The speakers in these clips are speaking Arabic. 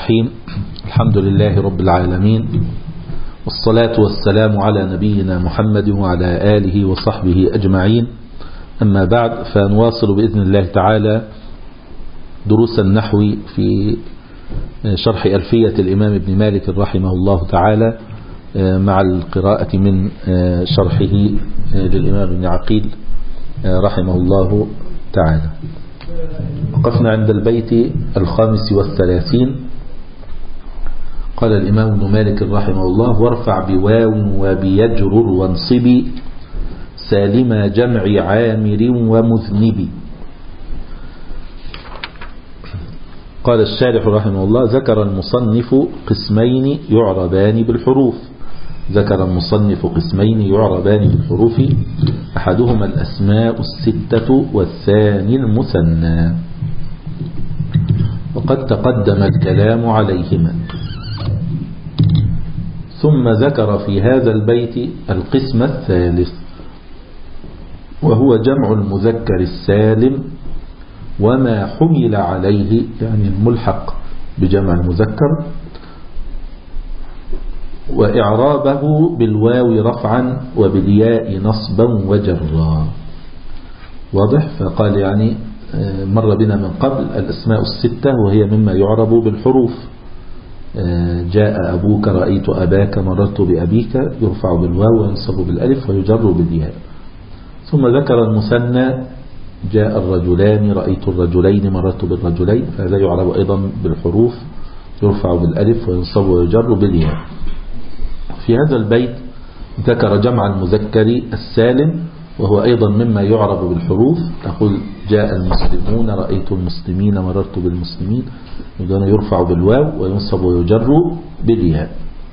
الرحيم. الحمد لله رب العالمين، والصلاة والسلام على نبينا محمد وعلى آله وصحبه أجمعين. أما بعد، فنواصل بإذن الله تعالى دروس النحو في شرح ألفية الإمام ابن مالك رحمه الله تعالى، مع القراءة من شرحه للإمام ابن عقيل رحمه الله تعالى. وقفنا عند البيت 35. قال الإمام ابن مالك رحمه الله: وارفع بواو وبيجرر وانصب سالم جمع عامر ومذنب. قال الشارح رحمه الله: ذكر المصنف قسمين يعربان بالحروف. ذكر المصنف قسمين يعربان بالحروف، أحدهما الأسماء الستة والثاني المثنى، وقد تقدم الكلام عليهما. ثم ذكر في هذا البيت القسم الثالث، وهو جمع المذكر السالم وما حمل عليه، يعني الملحق بجمع المذكر، وإعرابه بالواو رفعا وبالياء نصبا وجرا. واضح؟ فقال يعني مر بنا من قبل الأسماء الستة، وهي مما يعرب بالحروف. جاء أبوك، رأيت أباك، مررت بأبيك، يرفع بالواو وينصب بالألف ويجر بالياء. ثم ذكر المثنى: جاء الرجلان، رأيت الرجلين، مررت بالرجلين، فهذا يعرب أيضا بالحروف، يرفع بالألف وينصب ويجر بالياء. في هذا البيت ذكر جمع المذكر السالم، وهو أيضا مما يعرب بالحروف. تقول: جاء المسلمون، رأيت المسلمين، مررت بالمسلمين، يرفع بالواو وينصب ويجر بالياء.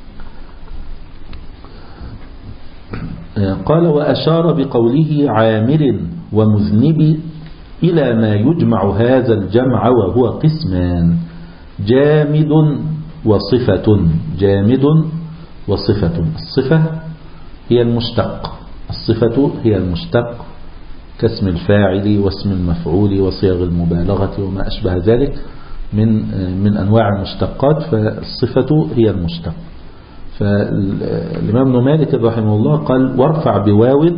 قال: وأشار بقوله عامر ومذنب إلى ما يجمع هذا الجمع، وهو قسمان: جامد وصفة. جامد وصفة. الصفة هي المشتق، الصفة هي المشتق كاسم الفاعل واسم المفعول وصيغ المبالغة وما أشبه ذلك من أنواع المشتقات، فالصفة هي المشتق. فالإمام ابن مالك رحمه الله قال: وارفع بواو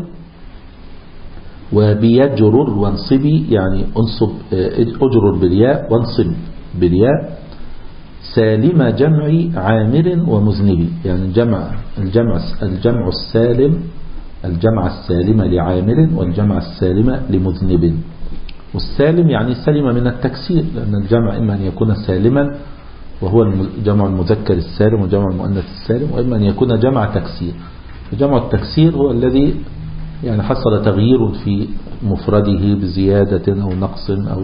وبيجرر وانصبي، يعني انصب، اجرر بالياء وانصب بالياء، سالم جمع عامر ومذنب، يعني الجمع السالم، الجمع السالم لعامر والجمع السالم لمذنب. والسالم يعني سلم من التكسير، لأن الجمع إما أن يكون سالما وهو جمع المذكر السالم وجمع المؤنث السالم، وإما أن يكون جمع تكسير. فجمع التكسير هو الذي يعني حصل تغيير في مفرده بزيادة أو نقص أو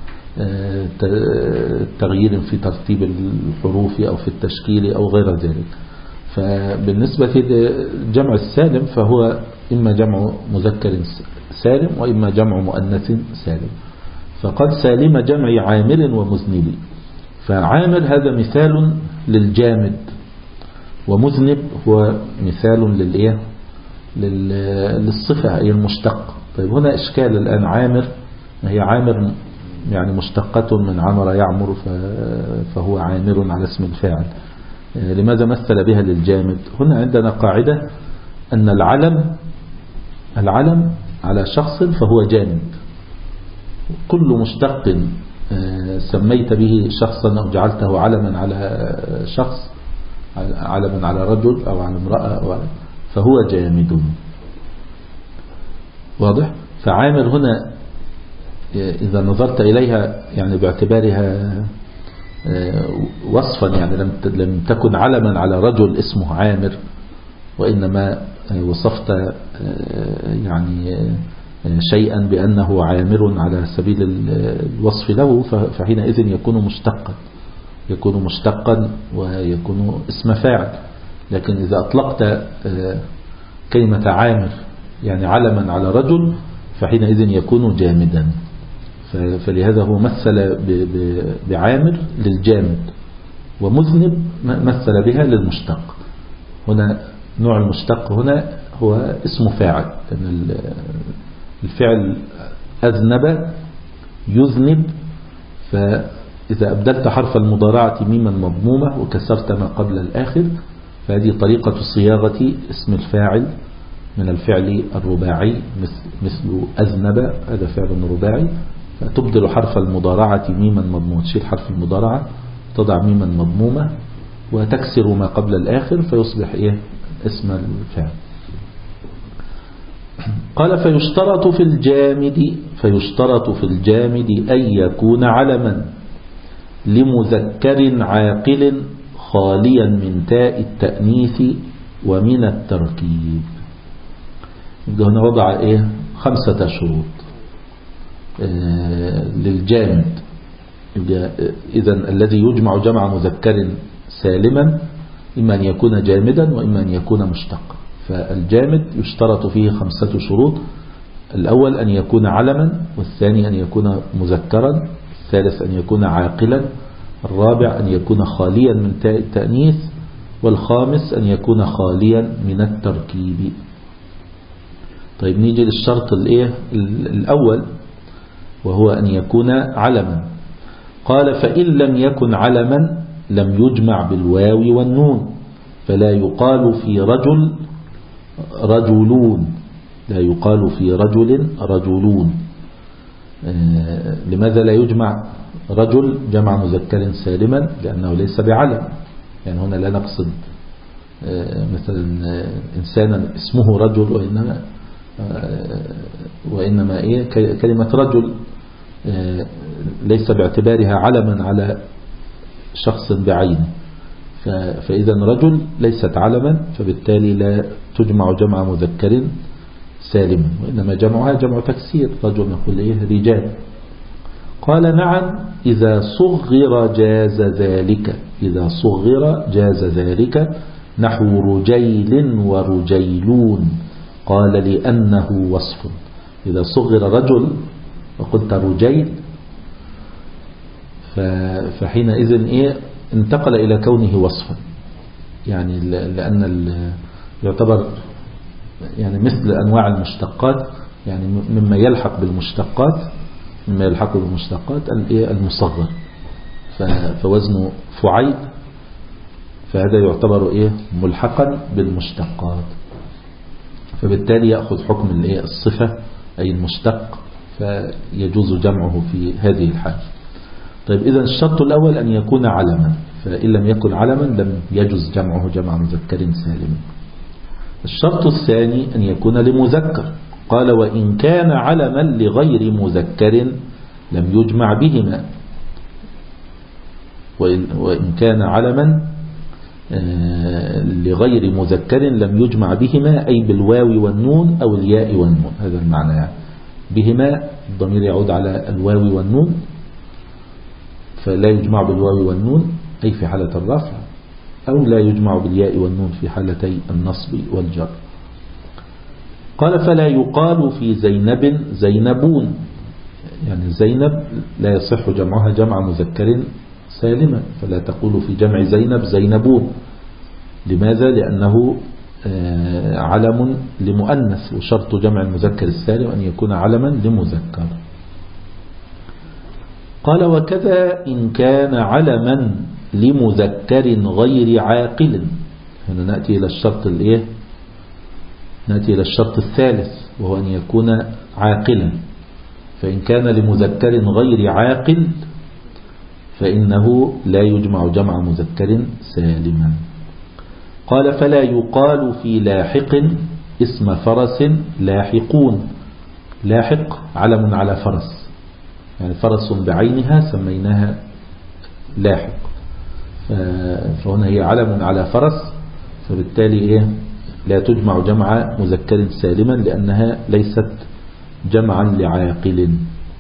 تغيير في ترتيب الحروف أو في التشكيل أو غير ذلك. فبالنسبة للجمع السالم فهو إما جمع مذكر سالم وإما جمع مؤنث سالم. فقد سالم جمع عامر ومذنب، فعامر هذا مثال للجامد، ومذنب هو مثال للصفة أي المشتق. طيب هنا إشكال الآن: عامر، هي عامر يعني مشتقة من عمر يعمر، فهو عامر على اسم الفاعل. لماذا مثل بها للجامد؟ هنا عندنا قاعدة أن العلم على شخص فهو جامد. كل مشتق سميت به شخصا أو جعلته علما على شخص، علما على رجل أو على امرأة، فهو جامد. واضح؟ فعامر هنا إذا نظرت إليها يعني باعتبارها وصفا، يعني لم تكن علما على رجل اسمه عامر، وإنما وصفت يعني شيئا بأنه عامر على سبيل الوصف له، فحينئذ يكون مشتقا ويكون اسم فاعل. لكن إذا أطلقت كلمة عامر يعني علما على رجل، فحينئذ يكون جامدا. فلهذا هو مثل بعامر للجامد، ومذنب مثل بها للمشتق. هنا نوع المشتق هنا هو اسم فاعل، لأن الفعل أذنب يذنب، إذا أبدلت حرف المضارعة ميما مضمومة وكسرت ما قبل الآخر، فهذه طريقة صياغة اسم الفاعل من الفعل الرباعي، مثل أذنب، هذا فعل رباعي، فتبدل حرف المضارعة ميما مضمومة، تشيل حرف المضارعة تضع ميما مضمومة وتكسر ما قبل الآخر فيصبح اسم الفعل. قال فيشترط في الجامد أن يكون علما لمذكر عاقل خاليا من تاء التأنيث ومن التركيب. هنا وضع 5 شروط للجامد. إذن الذي يجمع جمع مذكر سالما إما أن يكون جامدا وإما أن يكون مشتقا. فالجامد يشترط فيه 5 شروط: الأول أن يكون علما، والثاني أن يكون مذكرا، الثالث أن يكون عاقلا، الرابع أن يكون خاليا من تاء التأنيث، والخامس أن يكون خاليا من التركيب. طيب نيجي للشرط الأول وهو أن يكون علما. قال فإن لم يكن علما لم يجمع بالواو والنون، فلا يقال في رجل رجلون، لا يقال في رجل رجلون. لماذا لا يجمع رجل جمع مذكر سالما؟ لأنه ليس بعلم. يعني هنا لا نقصد مثلا إنسانا اسمه رجل، وإنما كلمة رجل ليس باعتبارها علما على شخص بعينه. فإذا رجل ليست علما، فبالتالي لا تجمع جمع مذكر سالما، وإنما جمعها جمع تكسير، رجل نقول رجال. قال نعم إذا صغر جاز ذلك، إذا صغر جاز ذلك، نحو رجيل ورجيلون. قال لأنه وصف. إذا صغر رجل وقلت رجيل فحينئذ انتقل إلى كونه وصفا، يعني لأن يعتبر يعني مثل أنواع المشتقات، يعني مما يلحق بالمشتقات المصغر، فوزنه فعيل، فهذا يعتبر ملحقا بالمشتقات، فبالتالي يأخذ حكم الصفة أي المشتق، فيجوز جمعه في هذه الحال. طيب إذا الشرط الأول أن يكون علما، فإن لم يكن علما لم يجوز جمعه جمع مذكر سالم. الشرط الثاني أن يكون لمذكر. قال وإن كان علما لغير مذكر لم يجمع بهما، وإن كان علما لغير مذكر لم يجمع بهما، أي بالواو والنون أو الياء والنون، هذا المعنى. يعني بهما الضمير يعود على الواو والنون، فلا يجمع بالواو والنون أي في حالة الرفع، أو لا يجمع بالياء والنون في حالتي النصب والجر. قال فلا يقال في زينب زينبون، يعني زينب لا يصح جمعها جمع مذكر سالما، فلا تقول في جمع زينب زينبون. لماذا؟ لأنه علم لمؤنث، وشرط جمع المذكر السالم أن يكون علما لمذكر. قال وكذا إن كان علما لمذكر غير عاقل. هنا نأتي إلى الشرط نأتي إلى الشرط الثالث، وهو أن يكون عاقلا. فإن كان لمذكر غير عاقل فإنه لا يجمع جمع مذكر سالما. قال فلا يقال في لاحق اسم فرس لاحقون. لاحق علم على فرس، يعني فرس بعينها سميناها لاحق، فهنا هي علم على فرس، فبالتالي لا تجمع جمع مذكر سالما لأنها ليست جمعا لعاقل.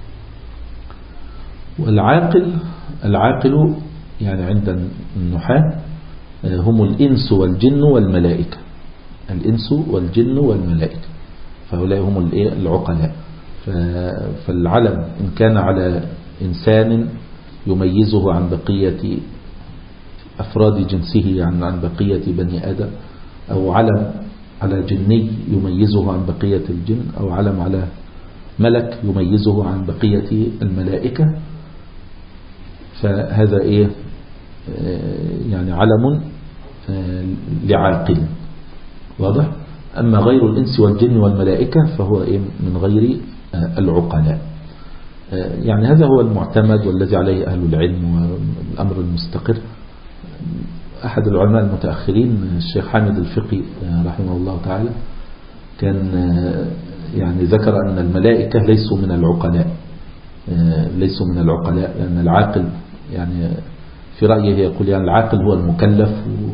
العاقل يعني عند النحاة هم الإنس والجن والملائكة، الإنس والجن والملائكة، فهؤلاء هم العقلاء. فالعلم إن كان على إنسان يميزه عن بقية أفراد جنسه، يعني عن بقية بني آدم، أو علم على جني يميزه عن بقية الجن، أو علم على ملك يميزه عن بقية الملائكة، فهذا إيه يعني علم لعاقل، واضح. أما غير الإنس والجن والملائكة فهو إيه من غير العقلاء. يعني هذا هو المعتمد والذي عليه أهل العلم والأمر المستقر. أحد العلماء المتأخرين الشيخ حامد الفقي رحمه الله تعالى كان يعني ذكر أن الملائكة ليسوا من العقلاء، ليسوا من العقلاء، لأن العاقل يعني في رأيه يقول يعني العاقل هو المكلف،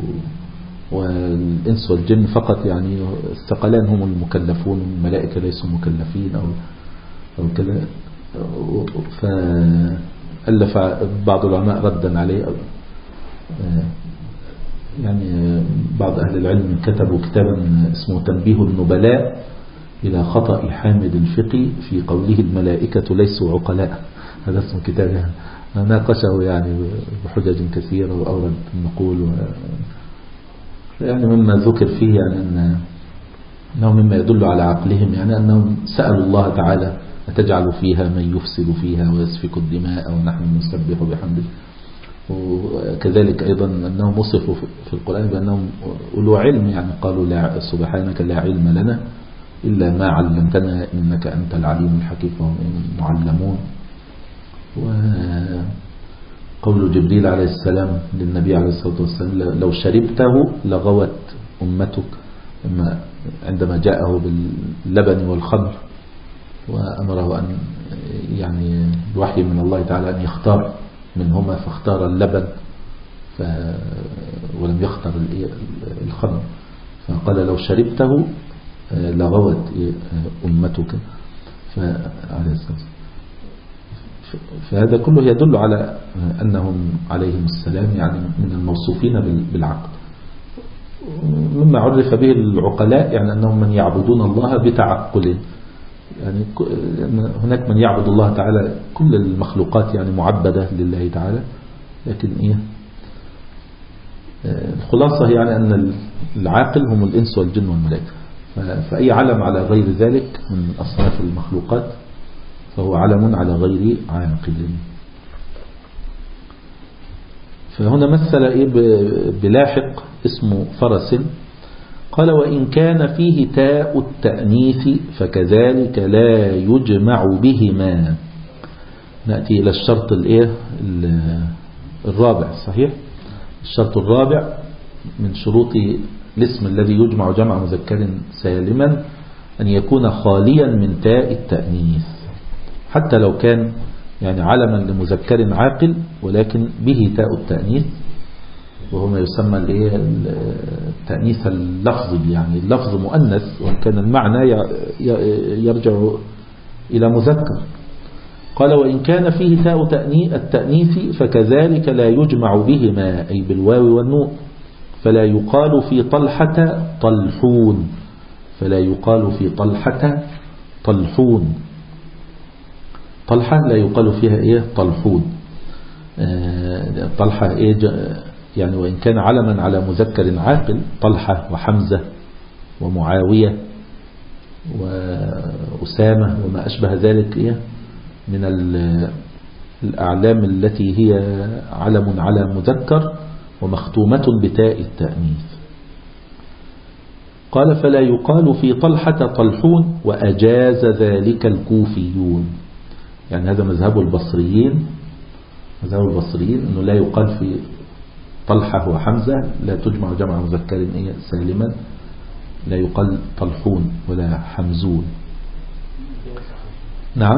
والإنس والجن فقط يعني الثقلان هم المكلفون، الملائكة ليسوا مكلفين أو كذا. فألف بعض العلماء ردا عليه، يعني بعض أهل العلم كتبوا كتابا اسمه تنبيه النبلاء إلى خطأ حامد الفقي في قوله الملائكة ليسوا عقلاء. هذا اسم كتابه، ناقشه يعني بحجج كثيرة وأورد النقول يعني مما ذكر فيه يعني أنه مما يدل على عقلهم، يعني أنهم سألوا الله تعالى أتجعل فيها من يفسد فيها ويسفك الدماء ونحن نسبح بحمده. وكذلك أيضا أنهم وصفوا في القرآن بأنهم أولو علم، يعني قالوا لا سبحانك لا علم لنا إلا ما علمتنا إنك أنت العليم الحكيم، وهم معلمون. وقول جبريل عليه السلام للنبي عليه الصلاة والسلام لو شربته لغوت أمتك، عندما جاءه باللبن والخمر وأمره أن يعني الوحي من الله تعالى أن يختار منهما، فاختار اللبن ولم يختار الخمر، فقال لو شربته لغوت أمتك. فهذا كله يدل على أنهم عليهم السلام يعني من الموصوفين بالعقل. مما عرف به العقلاء يعني أنهم من يعبدون الله بتعقل، يعني هناك من يعبد الله تعالى كل المخلوقات يعني معبدة لله تعالى، لكن إيه الخلاصة يعني أن العاقل هم الإنس والجن والملائكة. فأي علم على غير ذلك من أصناف المخلوقات فهو علم على غير عاقل. فهنا مثل إيه بلاحق اسمه فرس، قال وإن كان فيه تاء التأنيث فكذلك لا يجمع بهما. نأتي إلى الشرط الرابع، صحيح. الشرط الرابع من شروط الاسم الذي يجمع جمع مذكر سالما أن يكون خاليا من تاء التأنيث، حتى لو كان يعني علما لمذكر عاقل ولكن به تاء التأنيث، وهو ما يسمى التأنيث اللفظي، يعني اللفظ مؤنث وإن كان المعنى يرجع إلى مذكر. قال وإن كان فيه تاء التأنيث فكذلك لا يجمع بهما، أي بالواو والنون. فلا يقال في طلحة طلحون، فلا يقال في طلحة طلحون، طلحة لا يقال فيها إيه طلحون. طلحة إيه يعني وإن كان علما على مذكر عاقل، طلحة وحمزة ومعاوية وأسامة وما أشبه ذلك إيه من الأعلام التي هي علم على مذكر ومختومة بتاء التأنيث. قال فلا يقال في طلحة طلحون وأجاز ذلك الكوفيون، يعني هذا مذهب البصريين، مذهب البصريين أنه لا يقال في طلحة وحمزة لا تجمع جمع مذكر سالما، لا يقال طلحون ولا حمزون. نعم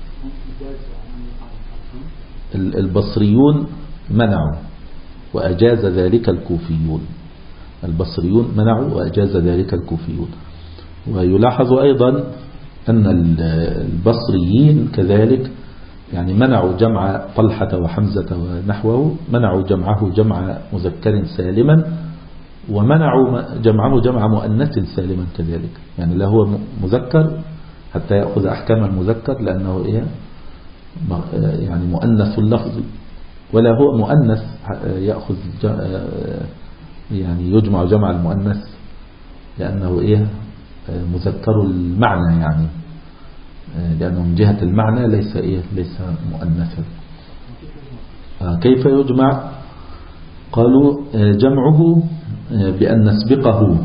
البصريون منعوا وأجاز ذلك الكوفيون، البصريون منعوا وأجاز ذلك الكوفيون. ويلاحظ أيضا أن البصريين كذلك يعني منعوا جمع طلحة وحمزة ونحوه، منعوا جمعه جمع مذكر سالما، ومنعوا جمعه جمع مؤنث سالما كذلك، يعني لا هو مذكر حتى يأخذ أحكام المذكر لأنه إيه يعني مؤنث اللفظ، ولا هو مؤنث يأخذ يعني يجمع جمع المؤنث لأنه إيه مذكر المعنى، يعني لأنه من جهة المعنى ليس إيه ليس مؤنثا. كيف يجمع؟ قالوا جمعه بأن نسبقه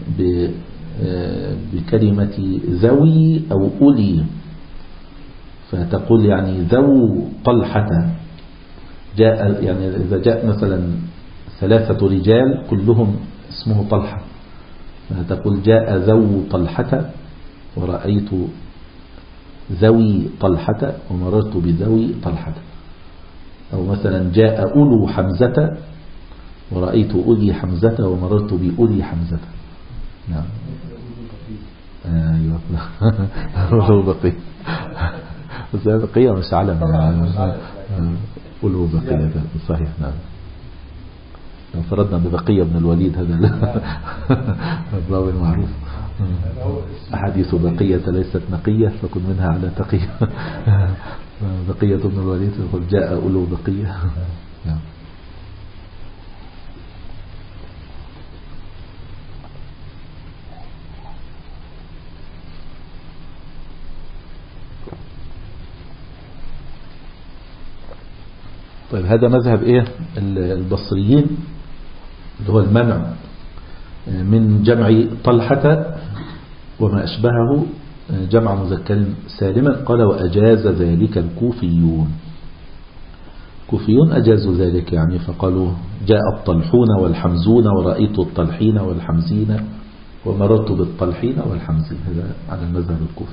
بكلمة ذوي أو أولي، فتقول يعني ذو طلحة جاء، يعني إذا جاء مثلا 3 رجال كلهم اسمه طلحة، فتقول جاء ذو طلحة ورأيت ذوي طلحة ومررت بذوي طلحة. أو مثلا جاء أولو حمزة ورأيت أولي حمزة ومررت بأولي حمزة. نعم. أيوة. أولو بقية، بس بقية مش علم. أولو بقية صحيح. نعم. لو فرضنا ببقية بن الوليد هذا الراوي المعروف، أحاديث بقية ليست نقية فكن منها على تقية. بقية بن الوليد يقول جاء أولو بقية. طيب هذا مذهب ايه البصريين، اللي هو المنع من جمع طلحة وما أشبهه جمع مذكر سالما. قال وأجاز ذلك الكوفيون. الكوفيون أجازوا ذلك، يعني فقالوا جاء الطلحون والحمزون ورأيت الطلحين والحمزين ومررت بالطلحين والحمزين. هذا على المذهب الكوفي.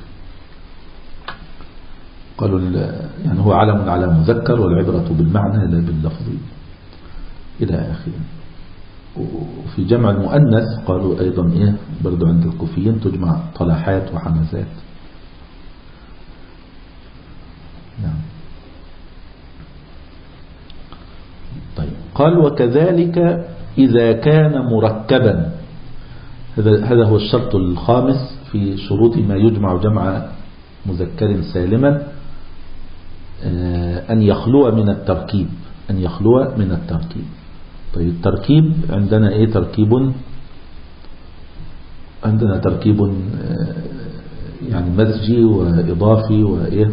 قالوا يعني هو علم على مذكر والعبرة بالمعنى لا باللفظ إلى آخره. وفي جمع المؤنث قالوا أيضا إيه برضو عند الكوفيين تجمع طلحات وحمزات. نعم. طيب قال وكذلك إذا كان مركبا، هذا هو الشرط الخامس في شروط ما يجمع جمع مذكر سالما، أن يخلو من التركيب. أن يخلو من التركيب. طيب التركيب عندنا إيه؟ عندنا تركيب يعني مزجي وإضافي وإيه،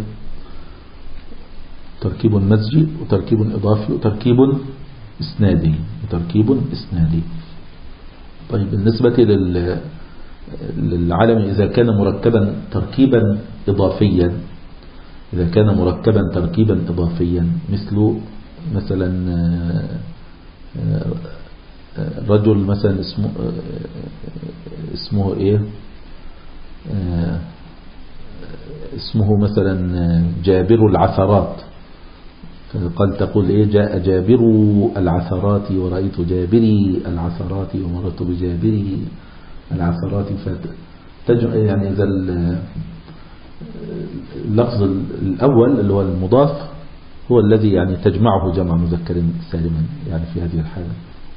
تركيب مزجي وتركيب إضافي وتركيب إسنادي طيب بالنسبة للعلم إذا كان مركبا تركيبا إضافيا، إذا كان مركبا تركيبا إضافيا مثلا رجل مثلا اسمه إيه، اسمه مثلا جابر العثرات، قال تقول إيه جاء جابر العثرات ورأيت جابري العثرات ومررت بجابري العثرات. يعني إذا اللفظ الأول اللي هو المضاف هو الذي يعني تجمعه جمع مذكر سالما، يعني في هذه الحالة.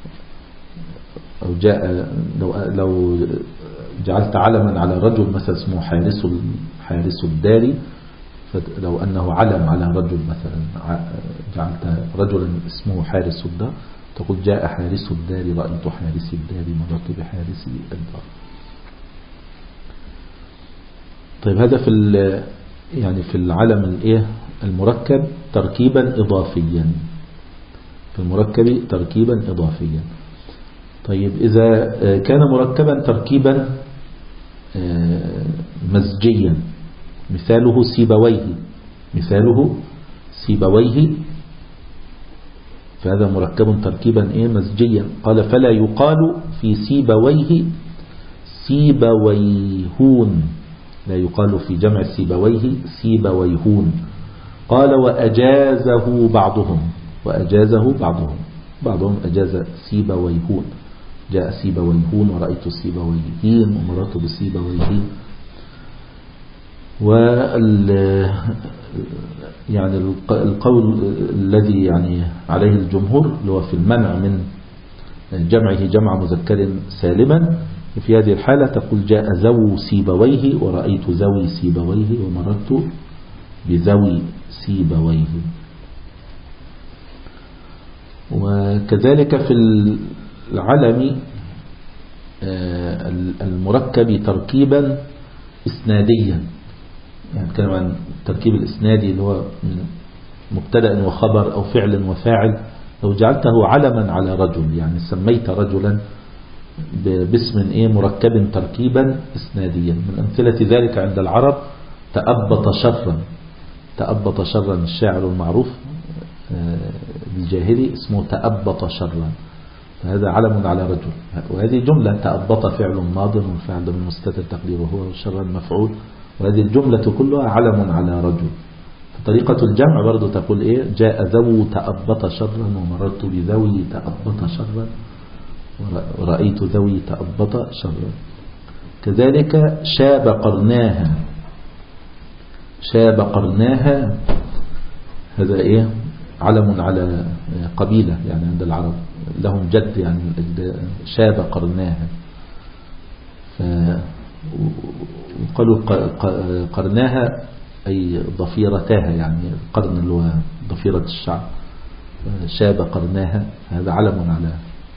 أو جاء لو جعلت علما على رجل مثلا اسمه حارس الدار، لو أنه علم على رجل مثلا جعلت رجلا اسمه حارس الدار تقول جاء حارس الدار رأيت حارس الدار مررت بحارس الدار. طيب هذا يعني في العلم الايه المركب تركيبا إضافيا، في المركب تركيبا إضافيا. طيب إذا كان مركبا تركيبا مزجيا مثاله سيبويه فهذا مركب تركيبا إيه مزجيا. قال فلا يقال في سيبويه سيبويهون، لا يقال في جمع سيبويه سيبويهون. قال وأجازه بعضهم أجاز سيبويهون، جاء سيبويهون ورأيت سيبويهين ومررت بسيبويهين. يعني القول الذي يعني عليه الجمهور اللي هو في المنع من جمعه جمع مذكر سالما، في هذه الحالة تقول جاء ذو سيبويه ورأيت ذوي سيبويه ومررت بذوي سيبويه. وكذلك في العلم المركب تركيبا إسناديا، يعني نتكلم عن التركيب الإسنادي اللي هو مبتدأ وخبر أو فعل وفاعل، لو جعلته علما على رجل يعني سميت رجلا باسم مركب تركيبا إسناديا. من أمثلة ذلك عند العرب تأبط شرا. تأبط شرا الشاعر المعروف الجاهلي اسمه تأبط شرا، فهذا علم على رجل. وهذه جملة تأبط فعل ماض والفعل من مستتر تقديره هو شرا مفعول، وهذه الجملة كلها علم على رجل. طريقة الجمع برضو تقول جاء ذو تأبط شرا ومررت بذوي تأبط شرا ورأيت ذوي تأبط شرا. كذلك شاب قرناها. شاب قرناها هذا علم على قبيلة يعني عند العرب لهم جد يعني شاب قرناها. وقالوا قرناها أي ضفيرتاها يعني القرن اللي هو ضفيرة الشعب. شاب قرناها هذا علم على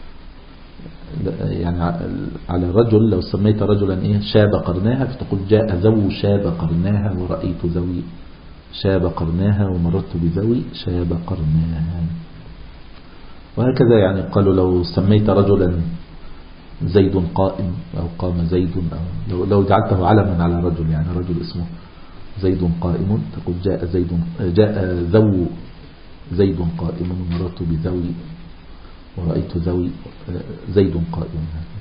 يعني على رجل. لو سميت رجلا شاب قرناها فتقول جاء ذو شاب قرناها ورأيت ذوي شاب قرناها ومررت بذوي شاب قرناها. وهكذا يعني قالوا لو سميت رجلا زيد قائم أو قام زيد أو لو جعلته علما على رجل يعني رجل اسمه زيد قائم تقول جاء ذو زيد قائم ومررت بذوي ورأيت ذوي زيد قائم.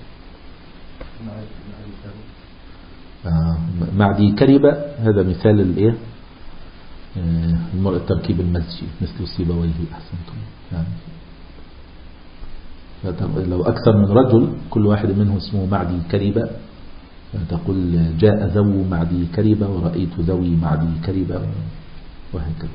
معدي كربة هذا مثال التركيب المزجي مثل سيبويه أحسنتم يعني. لو أكثر من رجل كل واحد منه اسمه معدي كربة تقول جاء ذو معدي كربة ورأيت ذوي معدي كربة وهكذا.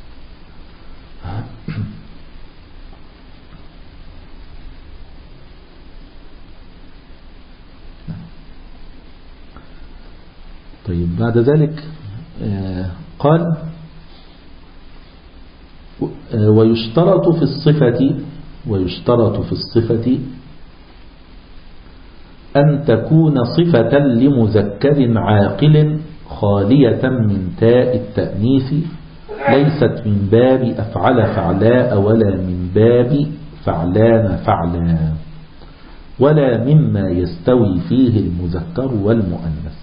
طيب بعد ذلك قال ويشترط في الصفة أن تكون صفة لمذكر عاقل خالية من تاء التأنيث ليست من باب أفعل فعلاء ولا من باب فعلان فعلا ولا مما يستوي فيه المذكر والمؤنث.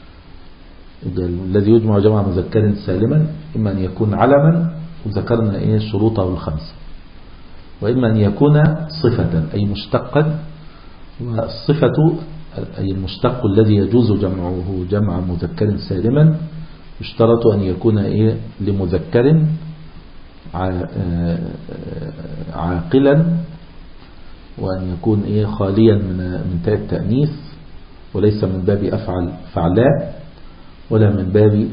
الذي يجمع جمع مذكر سالما إما أن يكون علما وذكرنا شروطه الخمسة، وإما أن يكون صفة أي مشتقا. والصفة أي المشتق الذي يجوز جمعه جمع مذكر سالما يشترط أن يكون لمذكر عاقلا وأن يكون خاليا من تاء التأنيث وليس من باب أفعل فعلاء ولا من باب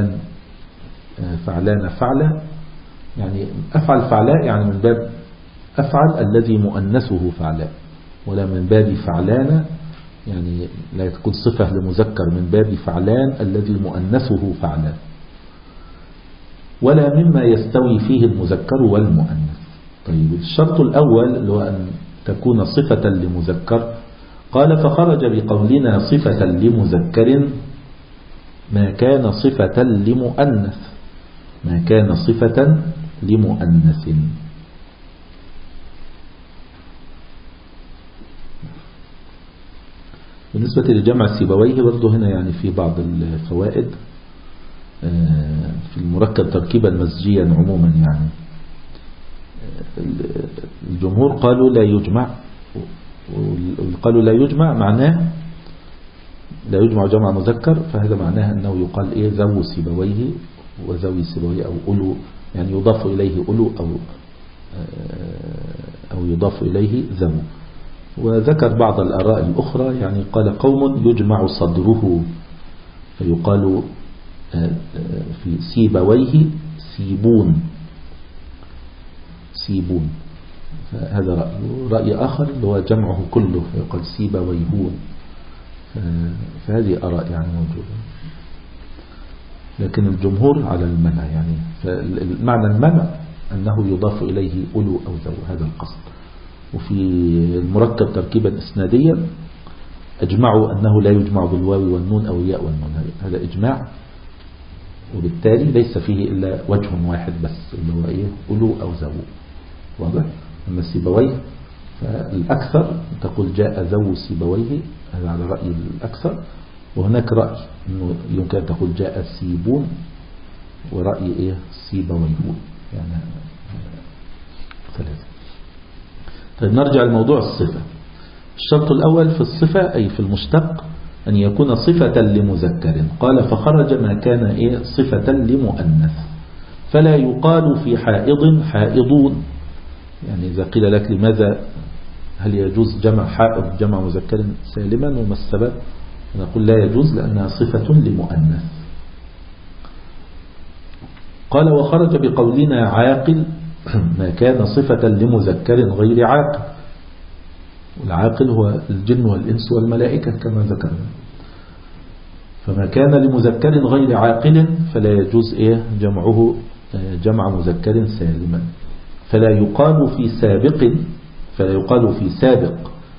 فعلان فعلا. يعني أفعل فعلاء يعني من باب أفعل الذي مؤنثه فعلاء، ولا من باب فعلان يعني لا تكون صفة لمذكر من باب فعلان الذي مؤنثه فعلان، ولا مما يستوي فيه المذكر والمؤنث. طيب الشرط الأول اللي هو أن تكون صفة لمذكر. قال فخرج بقولنا صفة لمذكر ما كان صفة لمؤنث بالنسبة لجمع سيبويه برضه هنا يعني في بعض الفوائد في المركب تركيبا مزجيا عموما. يعني الجمهور قالوا لا يجمع، قالوا لا يجمع معناه لا يجمع جمع مذكر، فهذا معناه أنه يقال ذو سيبويه وذوي سيبويه أو أولو، يعني يضاف إليه أولو أو يضاف إليه ذو. وذكر بعض الآراء الأخرى يعني قال قوم يجمع صدره فيقال في سيبويه سيبون هذا رأي آخر اللي هو جمعه كله فيقال سيبويهون. فهذه آراء يعني موجودة، لكن الجمهور على المنع. يعني معنى المنع أنه يضاف إليه أولو أو ذو، هذا القصد. وفي المركب تركيبا إسناديا أجمعوا أنه لا يجمع بالواو والنون أو الياء والنون، هذا إجماع. وبالتالي ليس فيه إلا وجه واحد بس اللي هو إيه أولو أو ذو. واضح؟ أما سيبويه فالأكثر تقول جاء ذو سيبويه، هذا على رأي الأكثر. وهناك رأي أنه يمكن أن تقول جاء سيبون، ورأي إيه سيبويهون، يعني ثلاثة. طيب نرجع لموضوع الصفة. الشرط الأول في الصفة أي في المشتق أن يكون صفة لمذكر. قال فخرج ما كان إيه صفة لمؤنث، فلا يقال في حائض حائضون. يعني إذا قيل لك لماذا هل يجوز جمع حائض جمع مذكر سالما وما السبب، نقول لا يجوز لأنها صفة لمؤنث. قال وخرج بقولنا عاقل ما كان صفة لمذكر غير عاقل، والعاقل هو الجن والإنس والملائكة كما ذكرنا. فما كان لمذكر غير عاقل فلا يجوز إيه جمعه جمع مذكر سالما. فلا يقال في سابق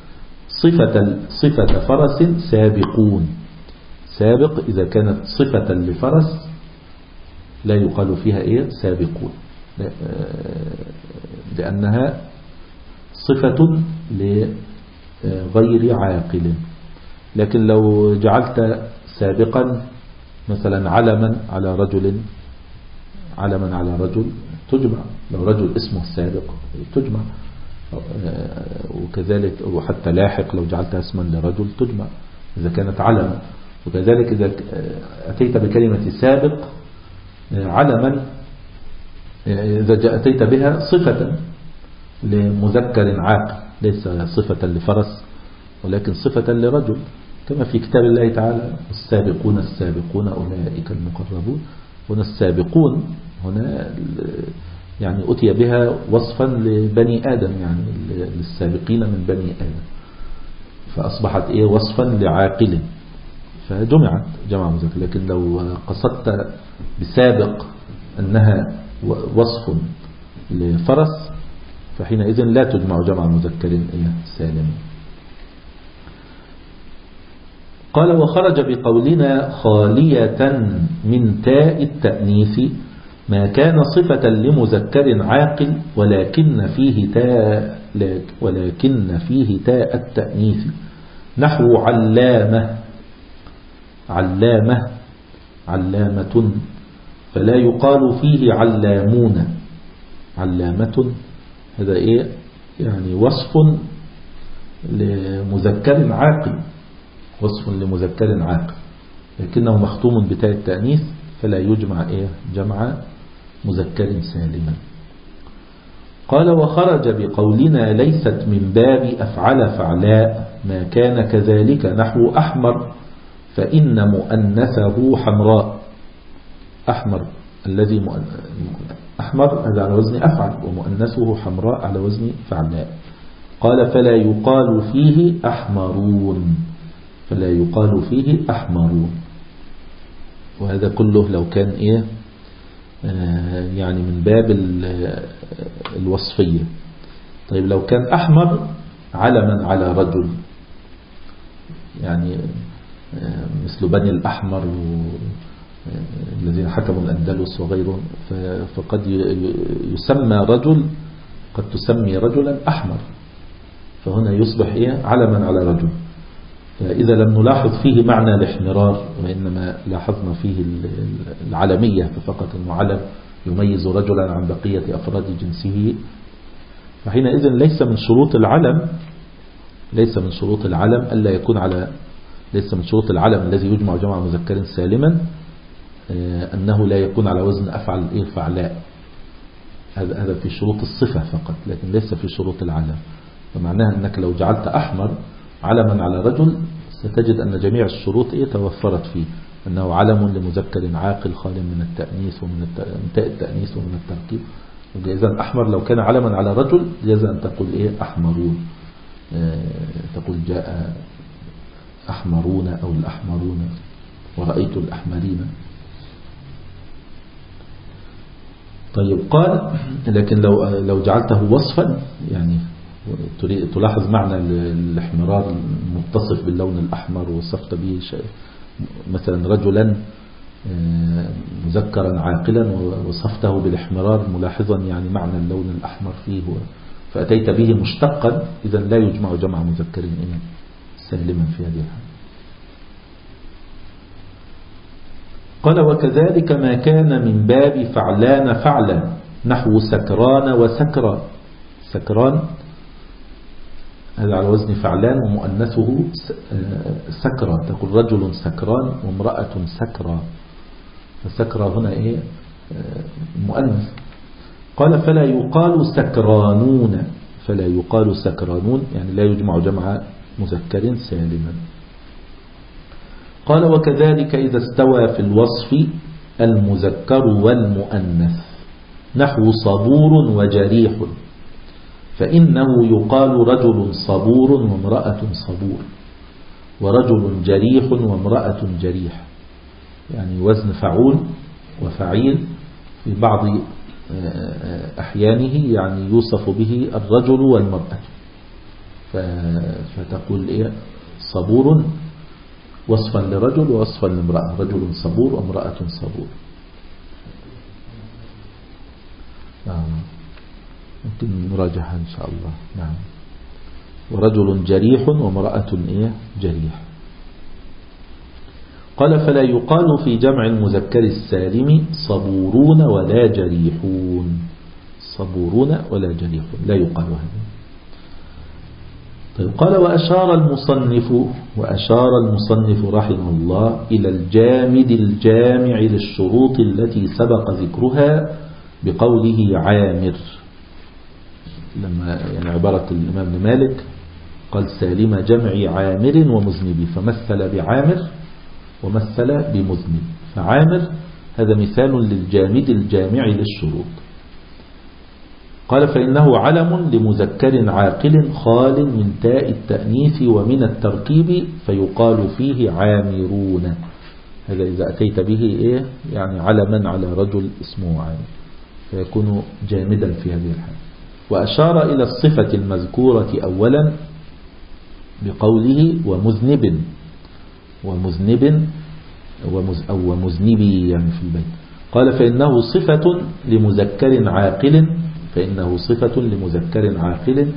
صفة فرس سابقون. سابق إذا كانت صفة لفرس لا يقال فيها إيه سابقون، لأنها صفة لغير عاقل. لكن لو جعلت سابقا مثلا علما على رجل تجمع، لو رجل اسمه سابق تجمع، وكذلك وحتى لاحق لو جعلتها اسما لرجل تجمع إذا كانت علما. وكذلك إذا أتيت بكلمة سابق علما إذا أتيت بها صفة لمذكر عاقل ليس صفة لفرس ولكن صفة لرجل، كما في كتاب الله تعالى السابقون أولئك المقربون. هنا السابقون هنا يعني أتي بها وصفا لبني آدم، يعني للسابقين من بني آدم، فأصبحت إيه وصفا لعاقل فجمعت جمع مذكر. لكن لو قصدت بسابق أنها وصف لفرس فحينئذ لا تجمع جمع مذكر سالم. قال وخرج بقولنا خالية من تاء التأنيث ما كان صفة لمذكر عاقل ولكن فيه تاء التأنيث، نحو علامة فلا يقال فيه علامة. هذا إيه يعني وصف لمذكر عاقل لكنه مختوم بتاء التأنيث فلا يجمع إيه جمع مذكر سالما. قال وخرج بقولنا ليست من باب أفعل فعلاء ما كان كذلك، نحو أحمر فإن مؤنثه حمراء. أحمر الذي أحمر هذا على وزن أفعل، ومؤنثه حمراء على وزن فعلاء. قال فلا يقال فيه أحمرون. وهذا كله لو كان إيه يعني من باب الوصفية. طيب لو كان أحمر علما على رجل، يعني مثل بني الأحمر الذين حكموا الأندلس وغيرهم، فقد يسمى رجل، قد تسمي رجلا أحمر، فهنا يصبح إيه علما على رجل. فإذا لم نلاحظ فيه معنى الاحمرار وإنما لاحظنا فيه العلمية ففقط أنه علم يميز رجلا عن بقية أفراد جنسه، فحينئذ ليس من شروط العلم ألا يكون ليس من شروط العلم الذي يجمع جمع مذكر سالما أنه لا يكون على وزن أفعل فعلاء. هذا في شروط الصفة فقط، لكن ليس في شروط العلم. فمعناها أنك لو جعلت أحمر علما على رجل ستجد أن جميع الشروط توفرت فيه، أنه علم لمذكر عاقل خال من التأنيث ومن تاء التأنيث ومن التركيب. إذا أحمر لو كان علما على رجل جاز أن تقول أحمرون، تقول جاء أحمرون أو الأحمرون ورأيت الأحمرين. طيب قال لكن لو جعلته وصفا، يعني تلاحظ معنى الاحمرار المتصف باللون الأحمر وصفت به مثلا رجلا مذكرا عاقلا وصفته بالاحمرار ملاحظا يعني معنى اللون الأحمر فيه فأتيت به مشتقا، إذا لا يجمع جمع مذكر سالما في هذه الحالة. قال وكذلك ما كان من باب فعلان فعلا نحو سكران وسكرى. سكران هذا على وزن فعلان ومؤنثه سكرى، تقول رجل سكران وامرأة سكرى، فسكرى هنا مؤنث. قال فلا يقال سكرانون، فلا يقال سكرانون يعني لا يجمع جمع مذكر سالما. قال وكذلك إذا استوى في الوصف المذكر والمؤنث نحو صبور وجريح، فإنه يقال رجل صبور وامرأة صبور، ورجل جريح وامرأة جريح، يعني وزن فعول وفعيل في بعض أحيانه يعني يوصف به الرجل والمرأة، فتقول صبور وصفا لرجل ووصفا لامرأة، رجل صبور وامرأة صبور. ممكن نراجعها إن شاء الله. نعم. ورجل جريح وامرأة جريح. قال فلا يقال في جمع المذكر السالم صبورون ولا جريحون، صبورون ولا جريحون لا يقال هذا. طيب قال وأشار المصنف رحمه الله إلى الجامد الجامع للشروط التي سبق ذكرها بقوله عامر، لما يعني عبارة الإمام مالك قال سالم جمع عامر ومذنب، فمثل بعامر ومثل بمذنب، فعامر هذا مثال للجامد الجامع للشروط. قال فإنه علم لمذكر عاقل خال من تاء التأنيث ومن التركيب فيقال فيه عامرون، هذا إذا أتيت به يعني علما على رجل اسمه عامر فيكون جامدا في هذه الحالة. وأشار إلى الصفة المذكورة أولا بقوله ومذنب أو ومذنبي يعني في البيت. قال فإنه صفة لمذكر عاقل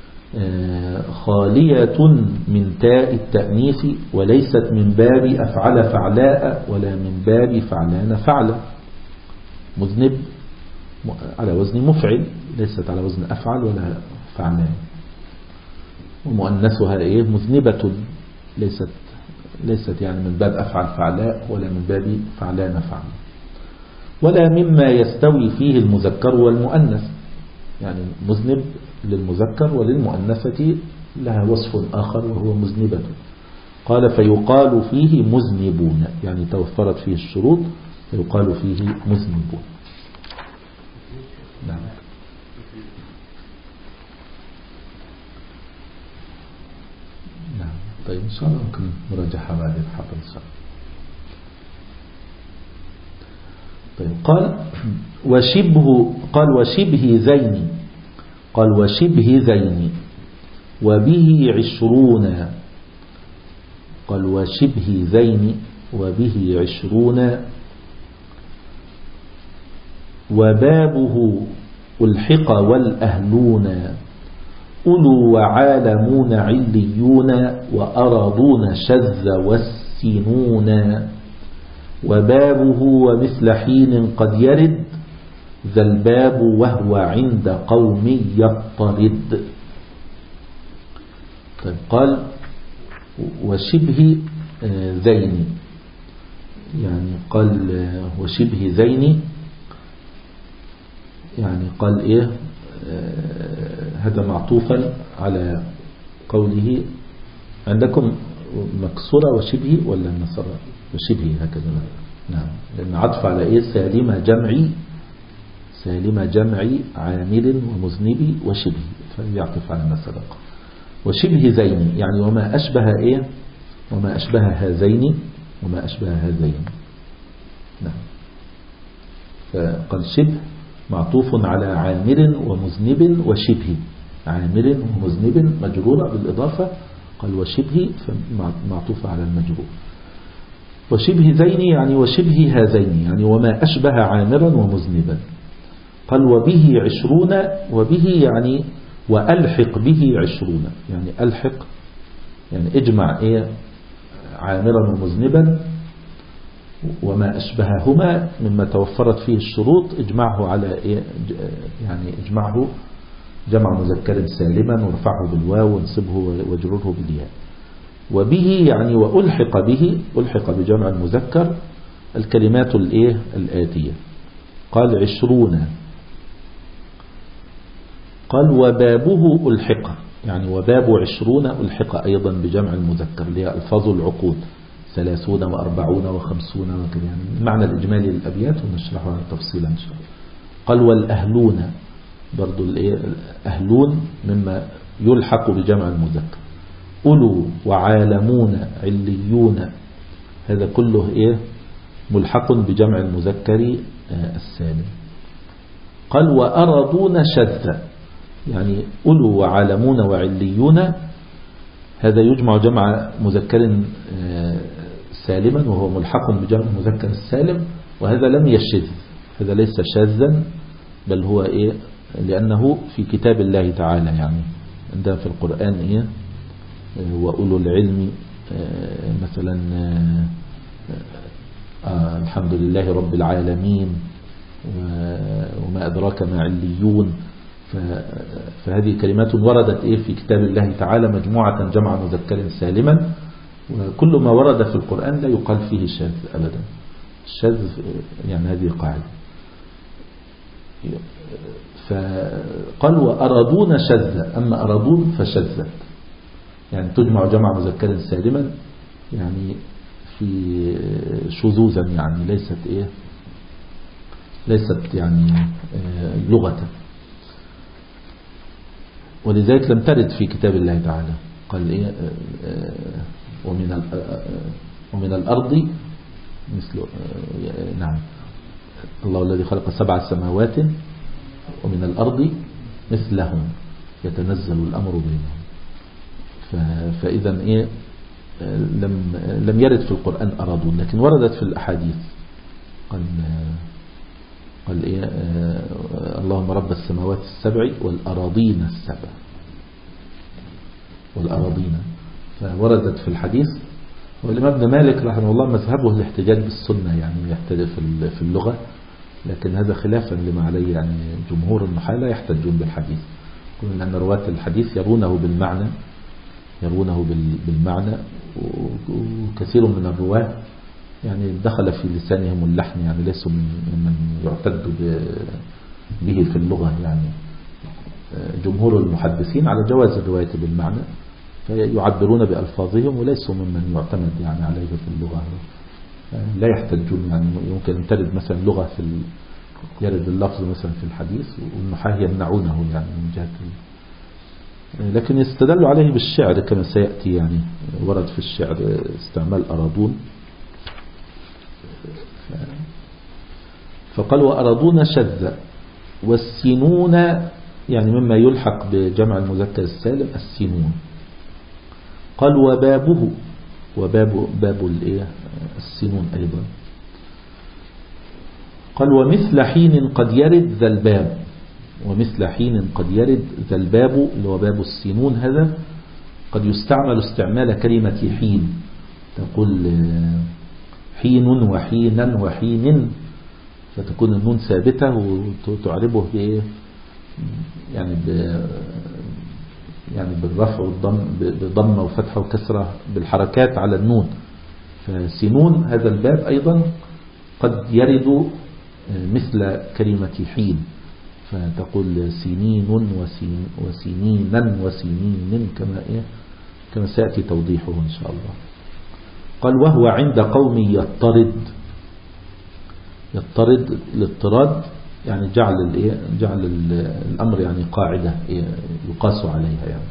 خالية من تاء التأنيث وليست من باب أفعل فعلاء ولا من باب فعلان فعلا. مذنب على وزن مفعل ليست على وزن أفعل ولا فعلان، ومؤنثها مذنبة ليست يعني من باب أفعل فعلاء ولا من باب فعلان فعل، ولا مما يستوي فيه المذكر والمؤنث، يعني مذنب للمذكر وللمؤنثة لها وصف آخر وهو مذنبة. قال فيقال فيه مذنبون، يعني توفرت فيه الشروط فيقال فيه مذنبون. نعم. طيب إن شاء الله ممكن نراجعها بعد الحلقة إن شاء الله. طيب قال وشبه زين وبه 20، قال وشبه زين وبه 20 وبابه الحق والأهلون أولو وعالمون عليون وأرضون شذ والسنون وبابه ومثل حين قد يرد ذا الباب وهو عند قوم يضطرد. طيب قال وشبه ذين، يعني قال وشبه ذين يعني قال هذا معطوفا على قوله عندكم مكسورة وشبه ولا النصرة وشبه هكذا. نعم، لأن عطف على سالم جمعي عامل ومذنبي وشبه فيعطف على ما سبق. وشبه زين يعني وما أشبه هذين وما أشبه هذين. نعم، فقال شبه معطوف على عامل ومذنب وشبه، عامل ومذنب مجرورة بالإضافة، قال وشبه معطوف على المجرور. وشبه زين يعني وشبه هذين يعني وما أشبه عامرا ومذنبا. قال وبه 20 وبه يعني وألحق به 20 يعني ألحق يعني اجمع عامرا ومذنبا وما أشبههما مما توفرت فيه الشروط اجمعه على يعني اجمعه جمع مذكر سالما وارفعه بالواو وانصبه واجرره بالياء. وبه يعني وألحق به ألحق بجمع المذكر الكلمات الآتية. قال 20. قال وبابه ألحق يعني وباب 20 ألحق أيضا بجمع المذكر اللي هي ألفاظ العقود 30 و40 و50 وكذا يعني المعنى الإجمالي للأبيات ونشرحها تفصيلا إن شاء الله. قال والأهلون برضو أهلون مما يلحق بجمع المذكر. أولو وعالمون عليون هذا كله ملحق بجمع المذكر السالم. قال وأرضون شذ يعني أولو وعالمون وعليون هذا يجمع جمع مذكر سالما وهو ملحق بجمع المذكر السالم وهذا لم يشذ هذا ليس شاذا بل هو لأنه في كتاب الله تعالى يعني عندنا في القرآن وأولو العلم مثلا الحمد لله رب العالمين وما أدراك ما عليون فهذه كلمات وردت في كتاب الله تعالى مجموعة جمع مذكر سالما وكل ما ورد في القرآن لا يقال فيه شاذ أبدا. الشاذ يعني هذه قاعدة. فقال وأرادون شذ أما أرادون فشذت يعني تجمع جمع مذكر سالما يعني في شذوذا يعني ليست يعني لغة ولذلك لم ترد في كتاب الله تعالى. قال ومن الأرض مثل نعم الله الذي خلق 7 سماوات ومن الأرض مثلهم يتنزل الأمر بينهم. فإذا لم يرد في القرآن أرادون لكن وردت في الأحاديث. قال اللهم رب السماوات السبع والأراضين السبع والأراضين فوردت في الحديث. والإمام ابن مالك رحمه الله مذهبه الاحتجاج بالسنة يعني يحتج في اللغة لكن هذا خلافا لما عليه يعني جمهور النحاة لا يحتجون بالحديث لأن رواة الحديث يرونه بالمعنى وكثير من الرواة يعني دخل في لسانهم اللحن يعني ليسوا ممن يعتد به في اللغة يعني جمهور المحدثين على جواز الرواية بالمعنى فيعبرون بألفاظهم وليسوا ممن يعتمد يعني عليه في اللغة لا يحتجون يعني يمكن أن ترد مثلا لغة يرد اللفظ مثلا في الحديث والنحاة يمنعونه يعني من جهة لكن يستدل عليه بالشعر كما سيأتي يعني ورد في الشعر استعمال أرادون. فقال وأرادون شذ والسنون يعني مما يلحق بجمع المذكر السالم السنون. قال وبابه باب السنون أيضا. قال ومثل حين قد يرد ذا الباب ومثل حين قد يرد ذا الباب اللي هو باب السنون هذا قد يستعمل استعمال كلمة حين تقول حين وحينا وحين فتكون النون ثابتة وتعربه يعني بالرفع والضم بضمة وفتحة وكسرة بالحركات على النون. فسنون هذا الباب أيضا قد يرد مثل كلمة حين فتقول سنين وسنينا وسنين كما سيأتي توضيحه إن شاء الله. قال وهو عند قوم يضطرد الاضطراد يعني جعل الأمر يعني قاعدة يقاس عليها يعني.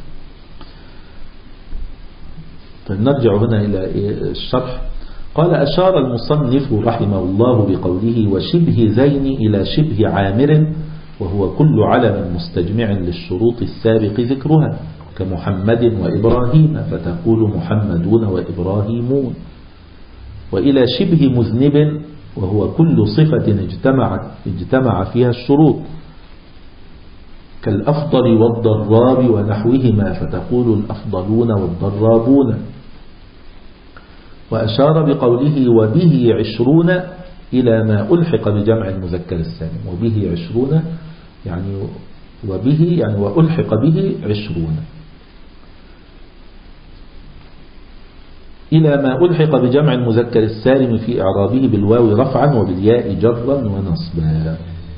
فنرجع هنا إلى الشرح. قال أشار المصنف رحمه الله بقوله وشبه زين إلى شبه عامر وهو كل علم مستجمع للشروط السابق ذكرها كمحمد وإبراهيم فتقول محمدون وإبراهيمون. وإلى شبه مذنب وهو كل صفة اجتمع فيها الشروط كالأفضل والضراب ونحوهما فتقول الأفضلون والضرابون. وأشار بقوله وبه 20 إلى ما ألحق بجمع المذكر السالم. وبه 20 يعني وبه يعني وألحق به 20 إلى ما ألحق بجمع المذكر السالم في إعرابه بالواو رفعا وبالياء جرا ونصبا.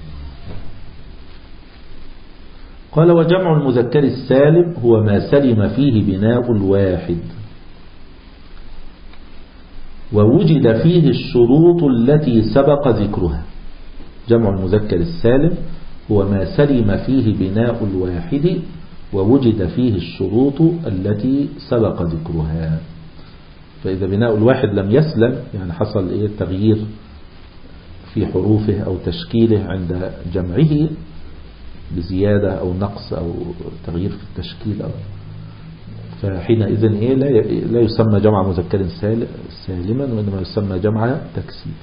قال وجمع المذكر السالم هو ما سلم فيه بناء الواحد ووجد فيه الشروط التي سبق ذكرها. جمع المذكر السالم هو ما سلم فيه بناء الواحد ووجد فيه الشروط التي سبق ذكرها. فإذا بناء الواحد لم يسلم يعني حصل تغيير في حروفه أو تشكيله عند جمعه بزيادة أو نقص أو تغيير في التشكيل فحينئذ لا يسمى جمع مذكر سالما وإنما يسمى جمع تكسير.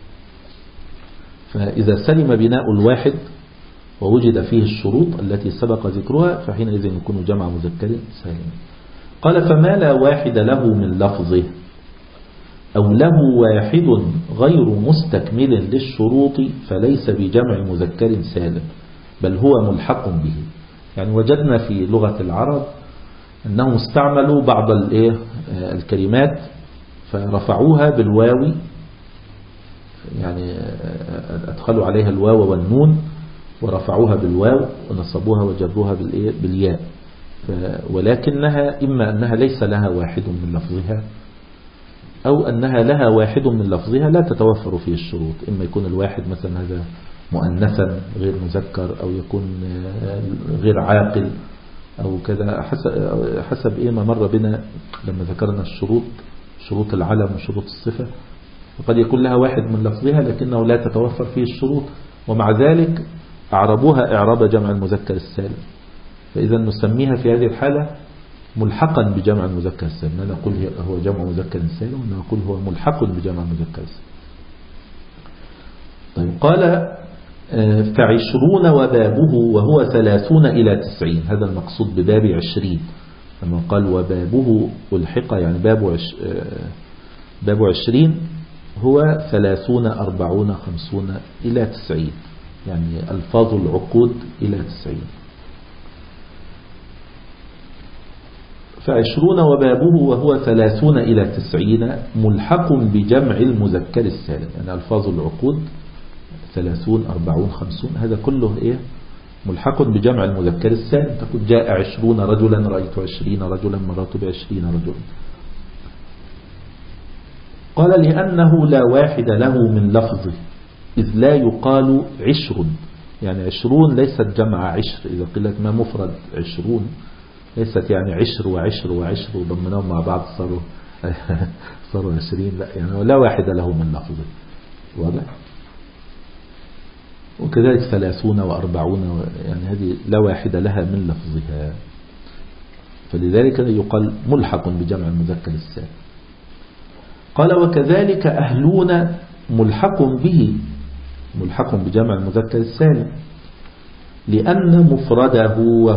فإذا سلم بناء الواحد ووجد فيه الشروط التي سبق ذكرها فحينئذ يكون جمع مذكر سالما. قال فما لا واحد له من لفظه أو له واحد غير مستكمل للشروط فليس بجمع مذكر سالم بل هو ملحق به. يعني وجدنا في لغة العرب أنهم استعملوا بعض الكلمات فرفعوها بالواو يعني أدخلوا عليها الواو والنون ورفعوها بالواو ونصبوها وجروها بالياء ولكنها إما أنها ليس لها واحد من لفظها أو أنها لها واحد من لفظها لا تتوفر فيه الشروط. إما يكون الواحد مثلا هذا مؤنثا غير مذكر أو يكون غير عاقل أو كذا حسب ما مر بنا لما ذكرنا الشروط شروط العلم وشروط الصفة. وقد يكون لها واحد من لفظها لكنه لا تتوفر فيه الشروط ومع ذلك أعربوها إعراب جمع المذكر السالم. فإذا نسميها في هذه الحالة ملحقا بجمع المذكر السالم. لا نقول هو جمع مذكر سالم ونقول هو ملحق بجمع المذكر السالم. طيب قال 20 وبابه وهو 30 إلى 90. هذا المقصود بباب 20 لما قال وبابه ألحق يعني باب 20 هو 30 40 50 إلى 90 يعني ألفاظ العقود إلى 90. 20 وبابه وهو 30 إلى 90 ملحق بجمع المذكر السالم. يعني ألفاظ العقود 30 40 50 هذا كله ملحق بجمع المذكر السالم. تقول جاء 20 رجلا رأيت 20 رجلا مررت ب20 رجلا. قال لأنه لا واحد له من لفظه إذ لا يقال 20. يعني 20 ليست جمع عشر. إذا قلت ما مفرد 20 ليست يعني عشر وعشر وعشر وضمناهم مع بعض صاروا 20. لا يعني لا واحد له من لفظه. واضح؟ وكذلك 30 و40 يعني هذه لا واحد لها من لفظها فلذلك يقال ملحق بجمع المذكر السالم. قال وكذلك أهلون ملحق به ملحق بجمع المذكر السالم لأن مفرده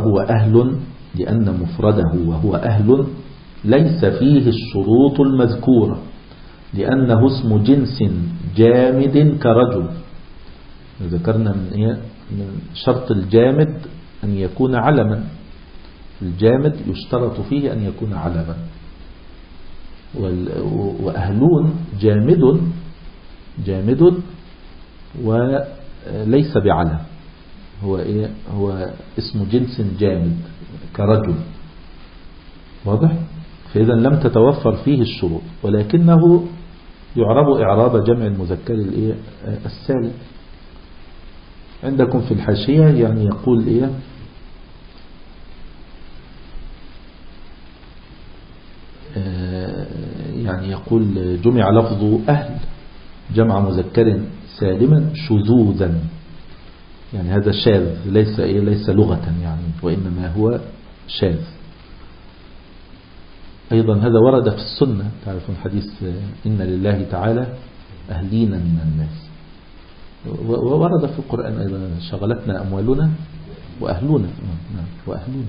وهو أهل ليس فيه الشروط المذكورة لأنه اسم جنس جامد كرجل. ذكرنا من شرط الجامد أن يكون علما. الجامد يشترط فيه أن يكون علما وأهلون جامد وليس بعلم. هو اسم جنس جامد كرجل. واضح؟ فإذا لم تتوفر فيه الشروط ولكنه يعرب إعراب جمع المذكر السالم. عندكم في الحاشية يعني يقول يعني يقول جمع لفظ أهل جمع مذكر سالما شذوذا. يعني هذا شاذ ليس ليس لغة يعني وإنما هو شاذ. أيضا هذا ورد في السنة، تعرفون حديث إن لله تعالى أهلين من الناس، وورد في القرآن أيضا شغلتنا أموالنا وأهلنا. وأهلنا.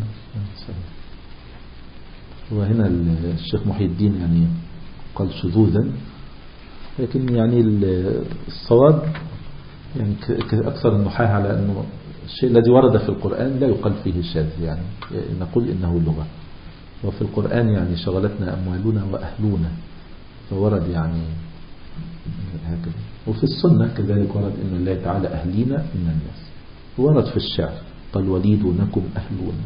وهنا الشيخ محي الدين يعني قال شذوذا، لكن يعني الصواب يعني أكثر النحاة على أنه الشيء الذي ورد في القرآن لا يقال فيه الشاذ، يعني نقول إنه لغة. وفي القرآن يعني شغلتنا أموالنا وأهلنا، فورد يعني هكذا. وفي السنة كذلك ورد إن الله تعالى أهلينا من الناس، ورد في الشعر قال وليدونكم أهلون.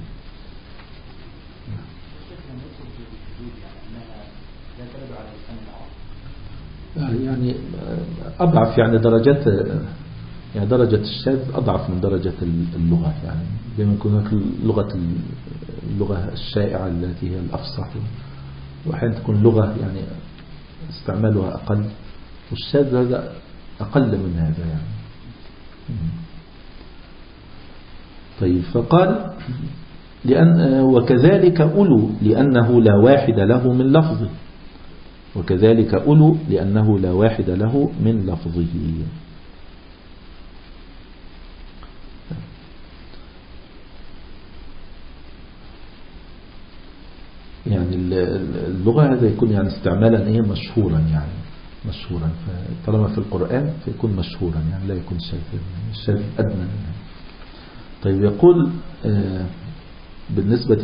يعني أضعف، يعني درجة الشاذ أضعف من درجة اللغة، يعني دائما يكون هناك اللغة الشائعة التي هي الأفصح، وأحيانا تكون لغة يعني استعمالها أقل، والشاذ هذا أقل من هذا يعني. طيب فقال وكذلك أولو لأنه لا واحد له من لفظه، وكذلك أولو لأنه لا واحد له من لفظه. يعني اللغة هذا يكون يعني استعمالا مشهورا، يعني مشهورا، فطالما في القرآن فيكون مشهورا، يعني لا يكون الشاذ أدنى منه. طيب يقول بالنسبة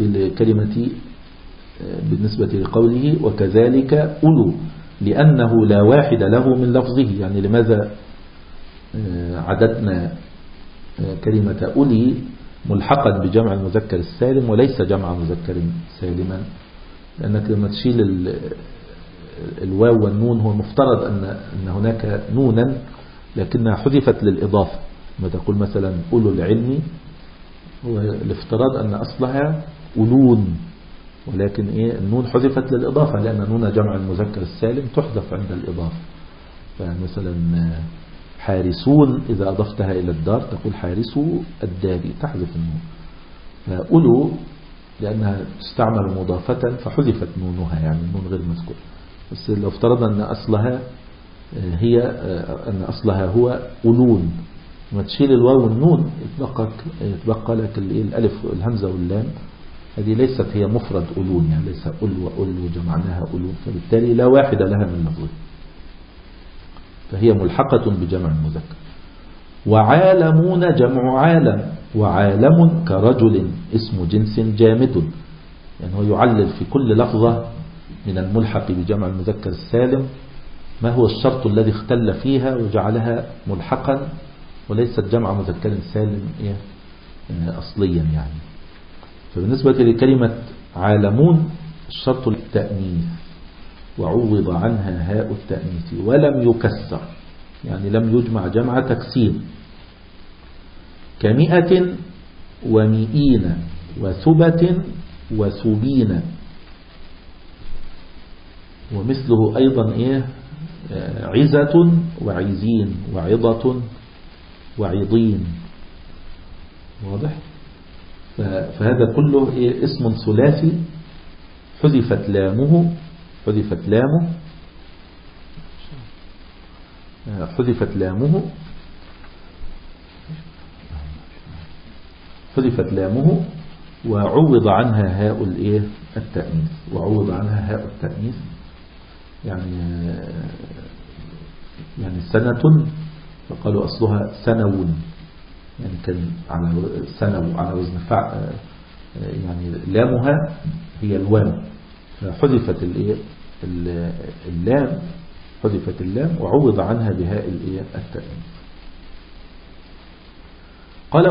لقوله وكذلك أولو لأنه لا واحد له من لفظه، يعني لماذا عددنا كلمة أولي ملحقا بجمع المذكر السالم وليس جمع مذكر سالما؟ لأنك لما تشيل الواو والنون هو مفترض أن هناك نونا لكنها حذفت للإضافة. ما تقول مثلا أولو العلم، والافتراض أن أصلها أولون، ولكن النون حذفت للإضافة، لأن نون جمع المذكر السالم تحذف عند الإضافة. فمثلا حارسون إذا أضفتها إلى الدار تقول حارسو الدار، تحذف النون. فأولو لأنها تستعمل مضافة فحذفت نونها، يعني النون غير مذكور. بس لو افترضنا أن أصلها هو أولون، لما تشيل الواو والنون يتبقى لك الألف الهمزة واللام، هذه ليست هي مفرد أولون، يعني ليس أولو وأولو جمعناها أولون، فبالتالي لا واحد لها من لفظه، فهي ملحقة بجمع المذكر. وعالمون جمع عالم، وعالم كرجل اسم جنس جامد، يعني هو يعلل في كل لفظة من الملحق بجمع المذكر السالم ما هو الشرط الذي اختل فيها وجعلها ملحقا وليست جمع مذكر سالم أصليا يعني. فبالنسبة لكلمة عالمون الشرط التأنيث، وعوض عنها هاء التأنيث ولم يكسر، يعني لم يجمع جمع تكسير، كمئة ومئين وثبة وثبين. ومثله أيضا عزة وعزين وعظة وعظين. واضح؟ فهذا كله اسم ثلاثي حذفت لامه وعوض عنها هاء التأنيث، وعوض عنها هاء التأنيث، يعني سنة فقالوا أصلها سنون، يعني كان على سنو على وزن فعل، يعني لامها هي الواو، فحذفت اللام وعوض عنها بهاء التأنيث. قال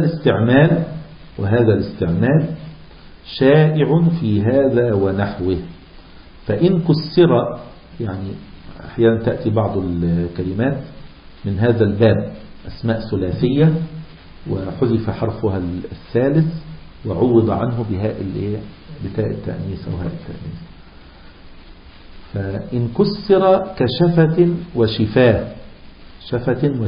وهذا الاستعمال شائع في هذا ونحوه، فإن كسر، يعني أحيانا تأتي بعض الكلمات من هذا الباب أسماء ثلاثية وحذف حرفها الثالث وعوض عنه بهاء بتاء التأنيث أو هاء التأنيث. فإن كسر كشفة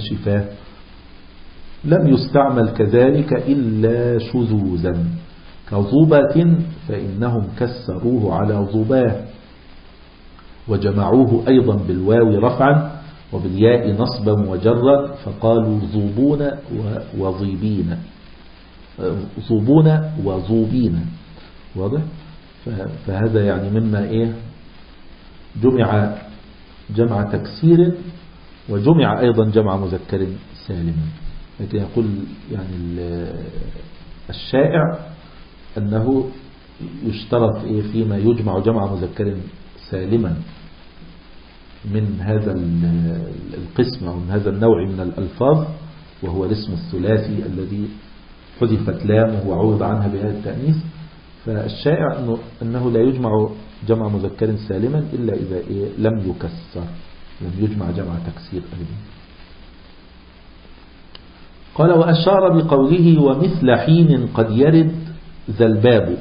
وشفاه لم يستعمل كذلك إلا شذوذا، كظوبة فإنهم كسروه على ظباه، وجمعوه أيضا بالواو رفعا وبالياء نصبا وجرا فقالوا ظوبون وظيبين، ظوبون وظوبين. واضح؟ فهذا يعني مما جمع جمع تكسير وجمع أيضا جمع مذكر سالم. لكن يقول يعني الشائع أنه يشترط فيما يجمع جمع مذكر سالما من هذا القسم أو من هذا النوع من الألفاظ، وهو الاسم الثلاثي الذي حذفت لامه وعوض عنها بهذا التأنيث. فالشائع أنه لا يجمع جمع مذكر سالما إلا إذا لم يكسر، لم يجمع جمع تكسير أيضا. قال وأشار بقوله ومثل حين قد يرد ذا الباب.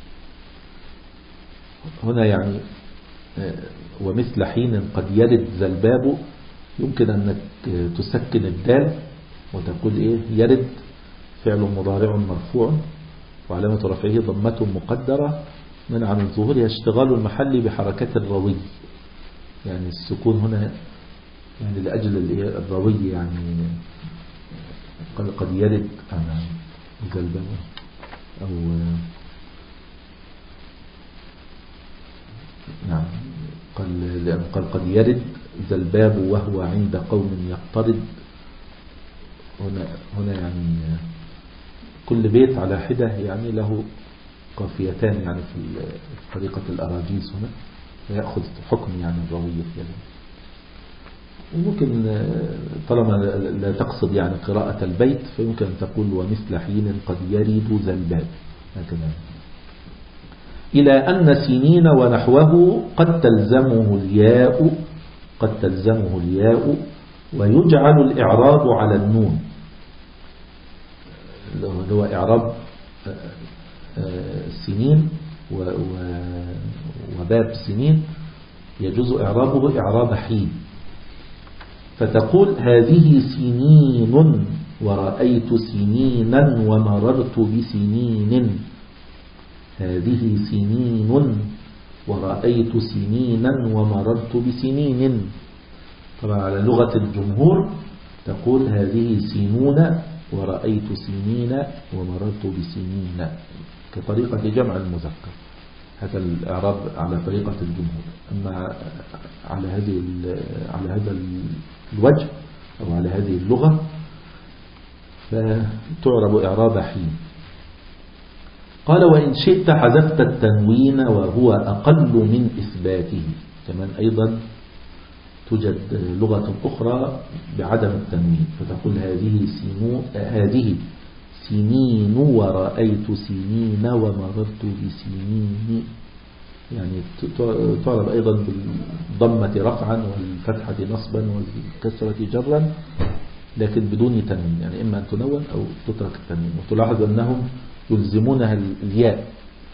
هنا يعني ومثل حين قد يرد ذا الباب يمكن أنك تسكن الدال وتقول يرد فعل مضارع مرفوع وعلامة رفعه ضمة مقدرة منع من ظهورها اشتغال المحل بحركة الروي. يعني السكون هنا يعني لأجل الروي، يعني قد يرد ذا الباب أو نعم قال قد يرد ذا الباب وهو عند قوم يقترض. هنا يعني كل بيت على حدة يعني له قافيتان يعني في طريقة الأراجيز هنا، ويأخذ حكم يعني الروية يعني. وممكن طالما لا تقصد يعني قراءة البيت فيمكن أن تقول ومثل حين قد يرد ذا الباب هكذا. إلى أن سنين ونحوه قد تلزمه الياء ويجعل الإعراب على النون، اللي هو إعراب سنين وباب سنين يجوز إعرابه إعراب حين. فتقول هذه سنين ورأيت سنينا ومررت بسنين، هذه سنين ورأيت سنينا ومررت بسنين. طبعا على لغة الجمهور تقول هذه سنون ورأيت سنين ومررت بسنين كطريقة جمع المذكر. هذا الإعراب على طريقة الجمهور. أما على هذا الوجه أو على هذه اللغة فتعرب إعراب حين. قال وإن شئت حذفت التنوين وهو أقل من إثباته. كمان أيضا توجد لغة أخرى بعدم التنوين، فتقول هذه سنين ورأيت سنين ومررت بسنين، يعني تعرب أيضا بالضمة رفعا والفتحة نصبا والكسرة جرا لكن بدون تنوين، يعني إما أن تنون أو تترك التنوين. وتلاحظ أنهم يلزمونها الياء.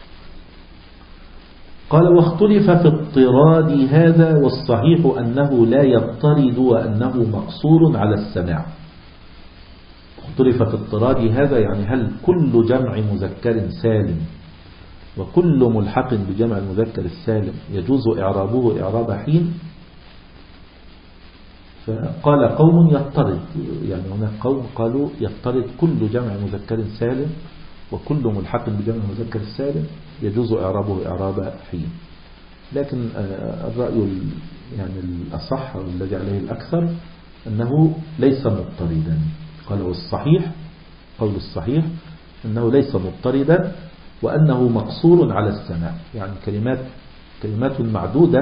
قال واختلف في اضطراد هذا والصحيح أنه لا يضطرد وأنه مقصور على السماع. اختلف في اضطراد هذا يعني هل كل جمع مذكر سالم وكل ملحق بجمع المذكر السالم يجوز إعرابه إعراب حين؟ فقال قوم يضطرد، يعني هناك قوم قالوا يضطرد كل جمع مذكر سالم وكل ملحق بجمع المذكر السالم يجوز إعرابه إعراب حين. لكن الرأي يعني الأصح والذي عليه الأكثر أنه ليس مضطردا. قالوا الصحيح، قول الصحيح أنه ليس مضطردا وأنه مقصور على السماع، يعني كلمات معدودة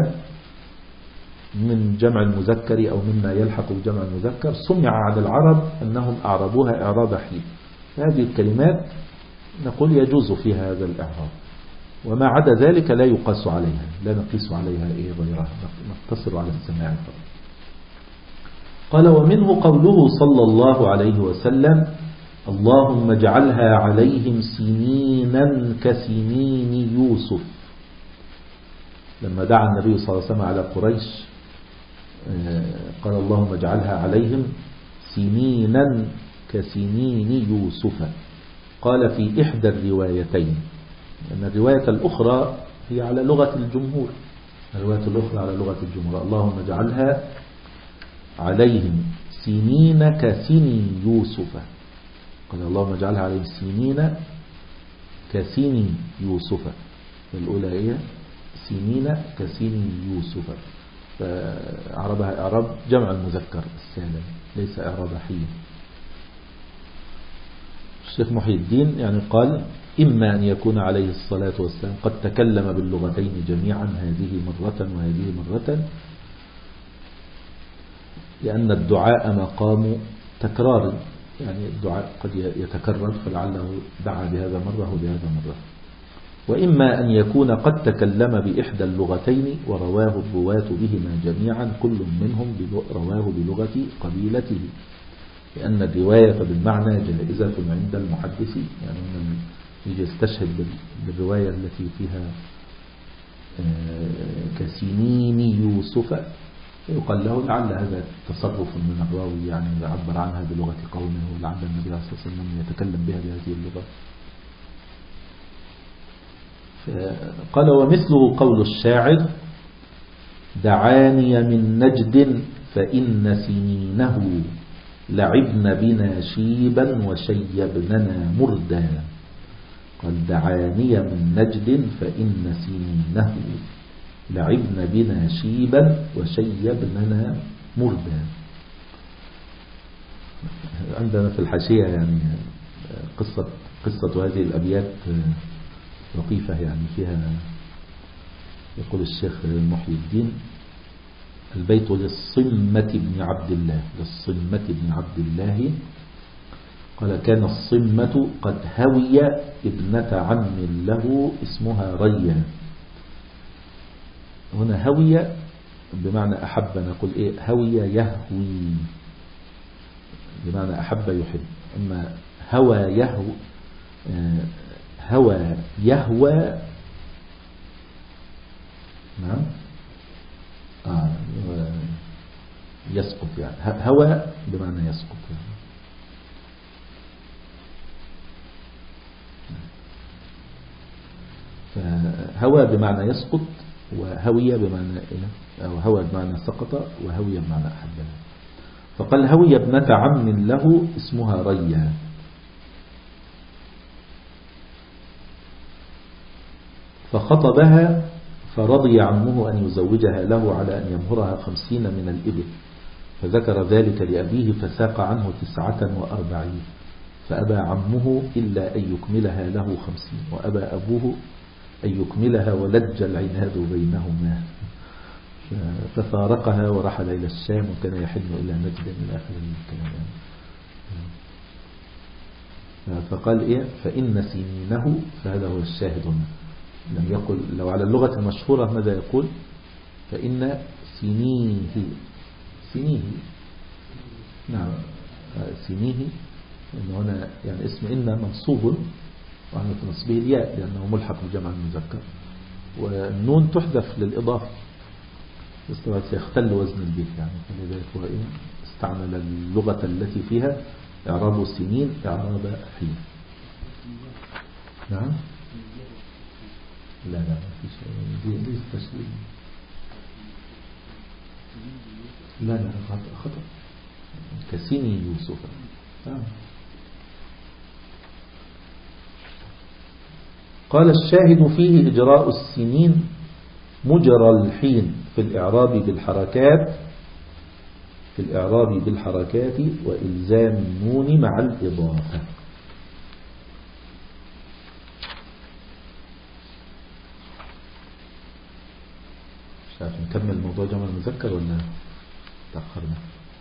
من جمع المذكر أو مما يلحق بجمع المذكر سمع عن العرب أنهم أعربوها إعراب حين. هذه الكلمات نقول يجوز فيها هذا الإعراب، وما عدا ذلك لا يقاس عليها، لا نقيس عليها غيرها، نقتصر على السماع فقط. قال ومنه قوله صلى الله عليه وسلم اللهم اجعلها عليهم سنينا كسنين يوسف. لما دعا النبي صلى الله عليه وسلم على قريش قال اللهم اجعلها عليهم سنينا كسنين يوسف. قال في إحدى الروايتين أن الرواية الأخرى هي على لغة الجمهور، الرواية الأخرى على لغة الجمهور: اللهم اجعلها عليهم سنين كسني يوسف. قال اللهم اجعلها عليهم سنين كسني يوسف. الأولى هي سنين كسني يوسف، فأعربها إعراب جمع المذكر السالم ليس إعراب حين. الشيخ محي الدين يعني قال: إما أن يكون عليه الصلاة والسلام قد تكلم باللغتين جميعا هذه مرة وهذه مرة، لأن الدعاء مقام تكرار، يعني الدعاء قد يتكرر فلعله دعا بهذا مرة وبهذا مرة. وإما أن يكون قد تكلم بإحدى اللغتين ورواه الرواة بهما جميعا كل منهم رواه بلغة قبيلته، لأن الرواية بالمعنى جائزة عند المحدثين. يعني من يجي يستشهد بالرواية التي فيها كسنين يوسف يقال له لعل هذا تصرف من الراوي، يعني يعبر عنها بلغة قومه، ولعل النبي صلى الله عليه وسلم يتكلم بها بهذه اللغة. قال: ومثله قول الشاعر: دعاني من نجد فإن سنينه لعبن بنا شيبا وشيبننا مردا. قال: دعاني من نجد فإن سنينه لعبن بنا شيبا وشيبننا مردا. عندنا في الحاشية يعني قصة هذه الأبيات لطيفة، يعني فيها يقول الشيخ محي الدين: البيت للصمة بن عبد الله، للصمة بن عبد الله قال: كان الصمة قد هوي ابنة عم له اسمها ريا. هنا هوي بمعنى أحب، نقول إيه؟ هوي يهوي بمعنى أحب يحب. أما هوى يهوى، هوى يهوى، نعم، يسقط، يعني هوى بمعنى يسقط يعني. فهوى بمعنى يسقط، وهوية بمعنى إيه؟ أو هوى بمعنى سقط، وهوية بمعنى أحب. فقال: هوي ابنة عم له اسمها ريا. فخطبها فرضي عمه أن يزوجها له على أن يمهرها 50 من الإبل، فذكر ذلك لأبيه فساق عنه 49، فأبى عمه إلا أن يكملها له 50، وأبى أبوه أن يكملها، ولج العناد بينهما، ففارقها ورحل إلى الشام، وكان يحن إلى نجد إلى آخر الكلام. فقال إيه؟ فإن سنينه، فهذا هو الشاهد هنا. لم يقل، لو على اللغة المشهورة ماذا يقول؟ فإن سنيه، نعم، سنيه، إنه هنا يعني اسم إن منصوب وعلى نصبه الياء لأنه ملحق بجمع المذكر، والنون تحذف للإضافة سيختل وزن البيت، يعني فلذلك هو استعمل اللغة التي فيها إعراب السنين إعراب حين. نعم، لا ما فيش دي تشديد، لا خطأ كسني يوسف. قال: الشاهد فيه إجراء السنين مجرى الحين في الإعراب بالحركات وإلزام النون مع الإضافة. مش عارف نكمل موضوع جمع المذكر ولا تأخرنا؟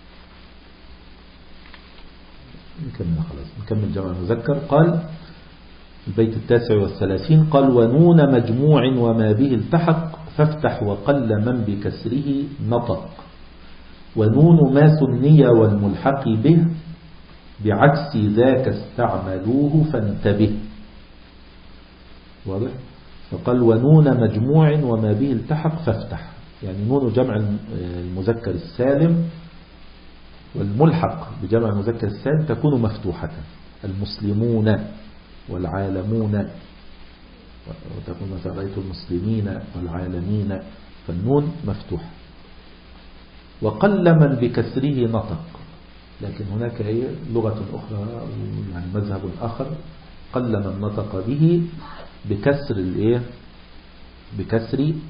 نكمل جمع المذكر. قال البيت 39: قال: ونون مجموع وما به التحق فافتح وقل من بكسره نطق، ونون ما ثني والملحق به بعكس ذاك استعملوه فانتبه. واضح؟ فقال: ونون مجموع وما به التحق فافتح، يعني نون جمع المذكر السالم والملحق بجمع المذكر السالم تكون مفتوحة: المسلمون والعالمون وتقول مثلا رأيت المسلمين والعالمين، فالنون مفتوحة. وقل من بكسره نطق، لكن هناك لغة أخرى يعني مذهب آخر قل من نطق به بكسر بكسر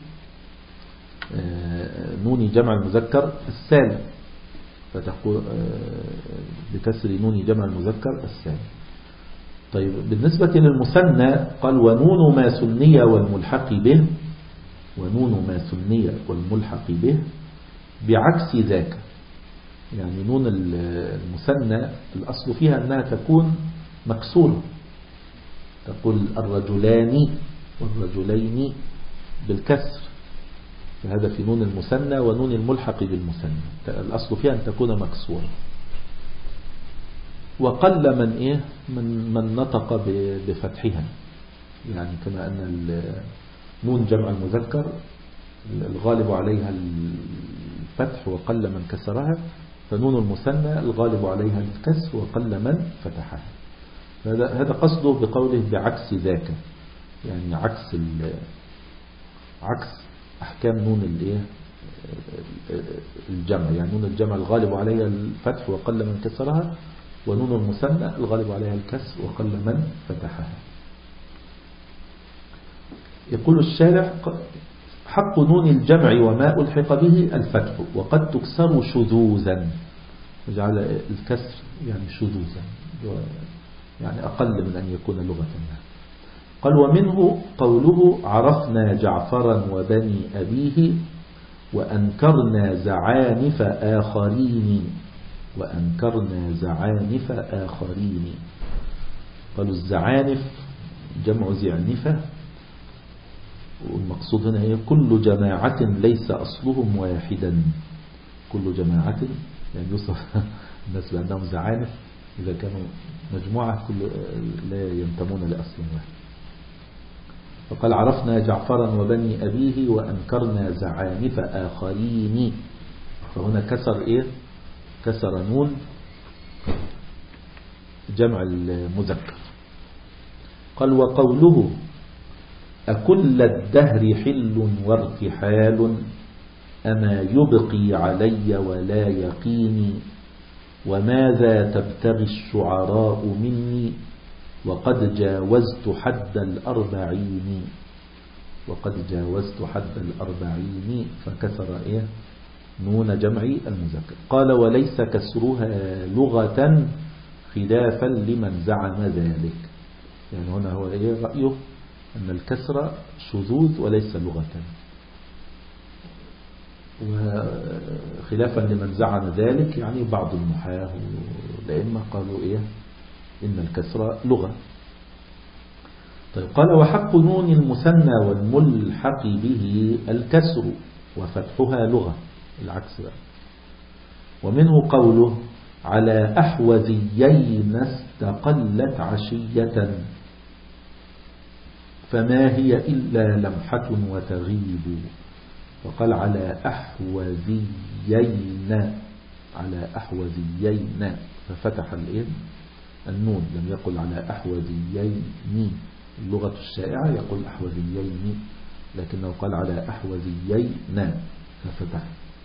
نون جمع المذكر السالم، فتقول بكسر نون جمع المذكر السالم. طيب بالنسبة للمثنى قال ونون ما ثني والملحق به، ونون ما ثني والملحق به بعكس ذاك. يعني نون المثنى الأصل فيها أنها تكون مكسورة، تقول الرجلان والرجلين بالكسر، فهذا في نون المثنى ونون الملحق بالمثنى الأصل فيها أن تكون مكسورة. وقل من نطق بفتحها، يعني كما أن نون جمع المذكر الغالب عليها الفتح وقل من كسرها، فنون المثنى الغالب عليها الكسر وقل من فتحها. هذا قصده بقوله بعكس ذاك، يعني عكس أحكام نون الجمع. يعني نون الجمع الغالب عليها الفتح وقل من كسرها، ونون المثنى الغالب عليها الكسر وقل من فتحها. يقول الشارع حق نون الجمع وما ألحق به الفتح، وقد تكسر شذوذا، وجعل الكسر يعني شذوذا، يعني أقل من أن يكون لغة. قال ومنه قوله عرفنا جعفرا وبني أبيه وأنكرنا زعانف آخرين، وأنكرنا زعانف آخرين. قالوا الزعانف جمع زعنفة، والمقصود هنا هي كل جماعة ليس أصلهم واحدا. كل جماعة يعني يوصف الناس بأنهم زعانف إذا كانوا مجموعة لا ينتمون لأصل واحد. فقال عرفنا جعفرا وبني أبيه وأنكرنا زعانف آخرين، فهنا كسر كسر نون جمع المذكر. قال وقوله أكل الدهر حل وارتحال أما يبقي علي ولا يقيني، وماذا تبتغي الشعراء مني وقد جاوزت حد الأربعين. وقد جاوزت حد الأربعين، فكسر نون جمع المذكر. قال وليس كسرها لغة خلافا لمن زعم ذلك. يعني هنا هو رأيه أن الكسر شذوذ وليس لغة، وخلافا لمن زعم ذلك يعني بعض النحاة والأئمة قالوا إن الكسر لغة. طيب قال وحق نون المثنى والملحق به الكسر وفتحها لغة، العكس بقى. ومنه قوله على أحوذيين استقلت عشية فما هي إلا لمحة وتغيب. وقال على أحوذيين، على أحوذيين، ففتح النون، لم يقل على أحوذيين. اللغة الشائعة يقول أحوذيين، لكنه قال على أحوذيين ففتح.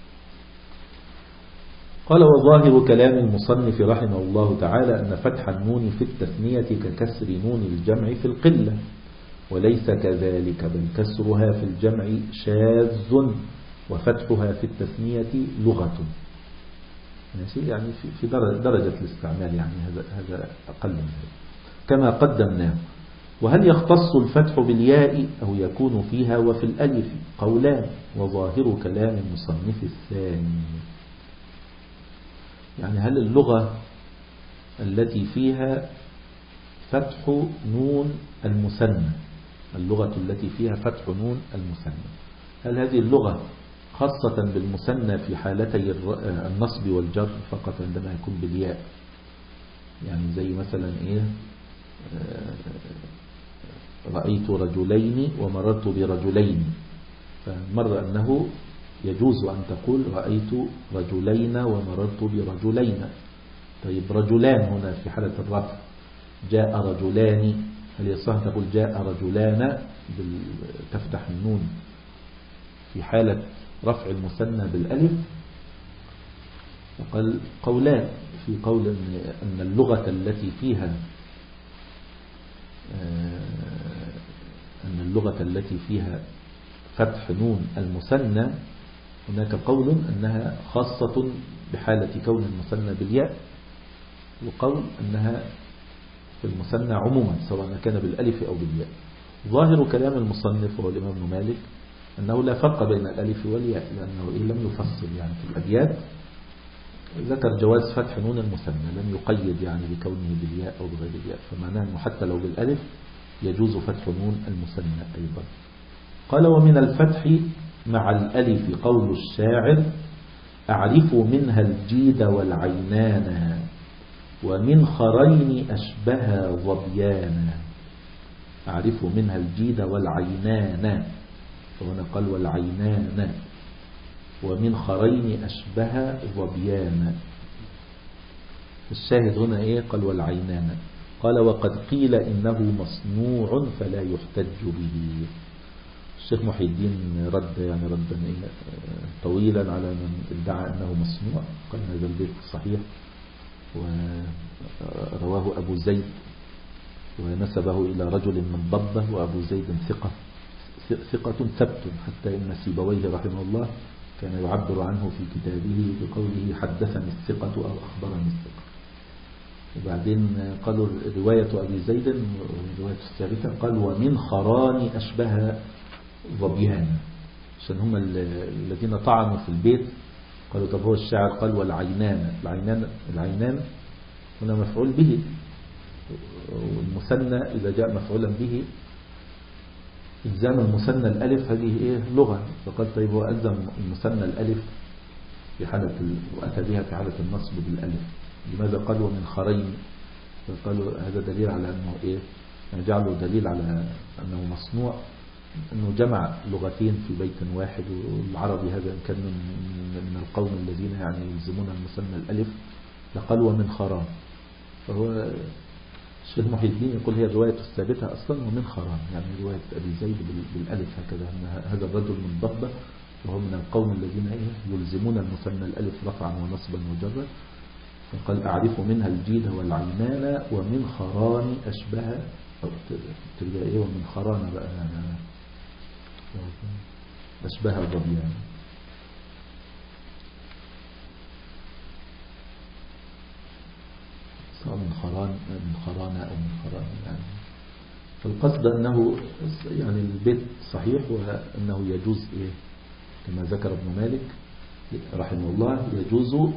قال وظاهر كلام المصنف رحمه الله تعالى أن فتح النون في التثنية ككسر نون الجمع في القلة، وليس كذلك، بل كسرها في الجمع شاذ وفتحها في التثنية لغة. يعني في درجة الاستعمال، يعني هذا أقل من هذا كما قدمناه. وهل يختص الفتح بالياء أو يكون فيها وفي الألف؟ قولان، وظاهر كلام المصنف الثاني. يعني هل اللغة التي فيها فتح نون المثنى، اللغة التي فيها فتح نون المثنى، هل هذه اللغة خاصة بالمثنى في حالتي النصب والجر فقط عندما يكون بالياء؟ يعني زي مثلا رأيت رجلين ومررت برجلين، فمر أنه يجوز أن تقول رأيت رجلين ومررت برجلين. طيب رجلان هنا في حالة الرفع، جاء رجلان، هل يصح تقول جاء رجلان؟ تفتح النون في حالة رفع المثنى بالألف. وقال قولان في قول أن اللغة التي فيها فتح نون المثنى، هناك قول أنها خاصة بحالة كون المثنى بالياء، وقول أنها في المثنى عموما سواء كان بالألف أو بالياء. ظاهر كلام المصنف هو الإمام ابن مالك أنه لا فرق بين الألف والياء، لأنه لم يفصل يعني في الأبيات، ذكر جواز فتح نون المثنى، لم يقيد يعني بكونه بالياء أو بغير الياء، فمعناه أنه حتى لو بالألف يجوز فتح نون المثنى أيضا. قال ومن الفتح مع الألف قول الشاعر أعرف منها الجيد والعينان ومن خرين أشبه ظبيانا. أعرف منها الجيد والعينان، فهنا قال والعينان، ومن خرين أشبه ظبيانا. الشاهد هنا إيه؟ قال والعينان. قال وقد قيل إنه مصنوع فلا يحتج به. الشيخ محي الدين رد يعني ردا طويلا على من ادعى أنه مصنوع، قال هذا البيت صحيح ورواه أبو زيد ونسبه إلى رجل من ضبة، وأبو زيد ثقة ثبت، حتى إن سيبويه رحمه الله كان يعبر عنه في كتابه بقوله حدثني الثقة أو أخبرني الثقة. وبعدين قالوا رواية أبي زيد رواية الثابتة قال ومن خران أشبه ظبيان، عشان هم الذين طعنوا في البيت قالوا طب هو الشاعر قال والعينان، العينان هنا مفعول به، والمثنى إذا جاء مفعولا به إلزام المثنى الألف هذه إيه لغة، فقال طيب هو ألزم المثنى الألف في حالة وأتى بها في حالة النصب بالألف، لماذا قال ومن خرين؟ فقالوا هذا دليل على أنه إيه، يعني جعلوا دليل على أنه مصنوع، أنه جمع لغتين في بيت واحد. والعربي هذا كان من القوم الذين يعني يلزمون المثنى الألف، لقال ومن خران. فهو الشيخ محي الدين يقول هي الرواية الثابتة أصلا ومن خران، يعني رواية أبي زيد بالألف هكذا، هذا الرجل من ضبة وهو من القوم الذين يلزمون المثنى الألف رفعا ونصبا وجرا. فقال أعرف منها الجيد والعينان ومن خران أشبه، ترجع إيه ومن خران بقى أشبه الظبيان. سواء من خران أو من خران يعني. فالقصد أنه يعني البيت صحيح، وأنه يجوز إيه كما ذكر ابن مالك رحمه الله، يجوز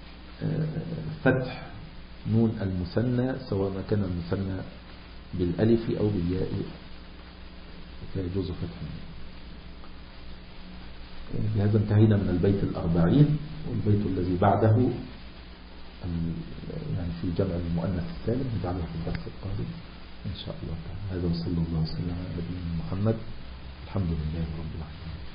فتح نون المثنى سواء ما كان المثنى بالألف أو بالياء، فيجوز فتح نون. بهذا انتهينا من البيت 40، والبيت الذي بعده يعني في جمع المؤنث السالم نجعله في الدرس القادم إن شاء الله تعالى. هذا وصلى الله وسلم على نبينا محمد، الحمد لله رب العالمين.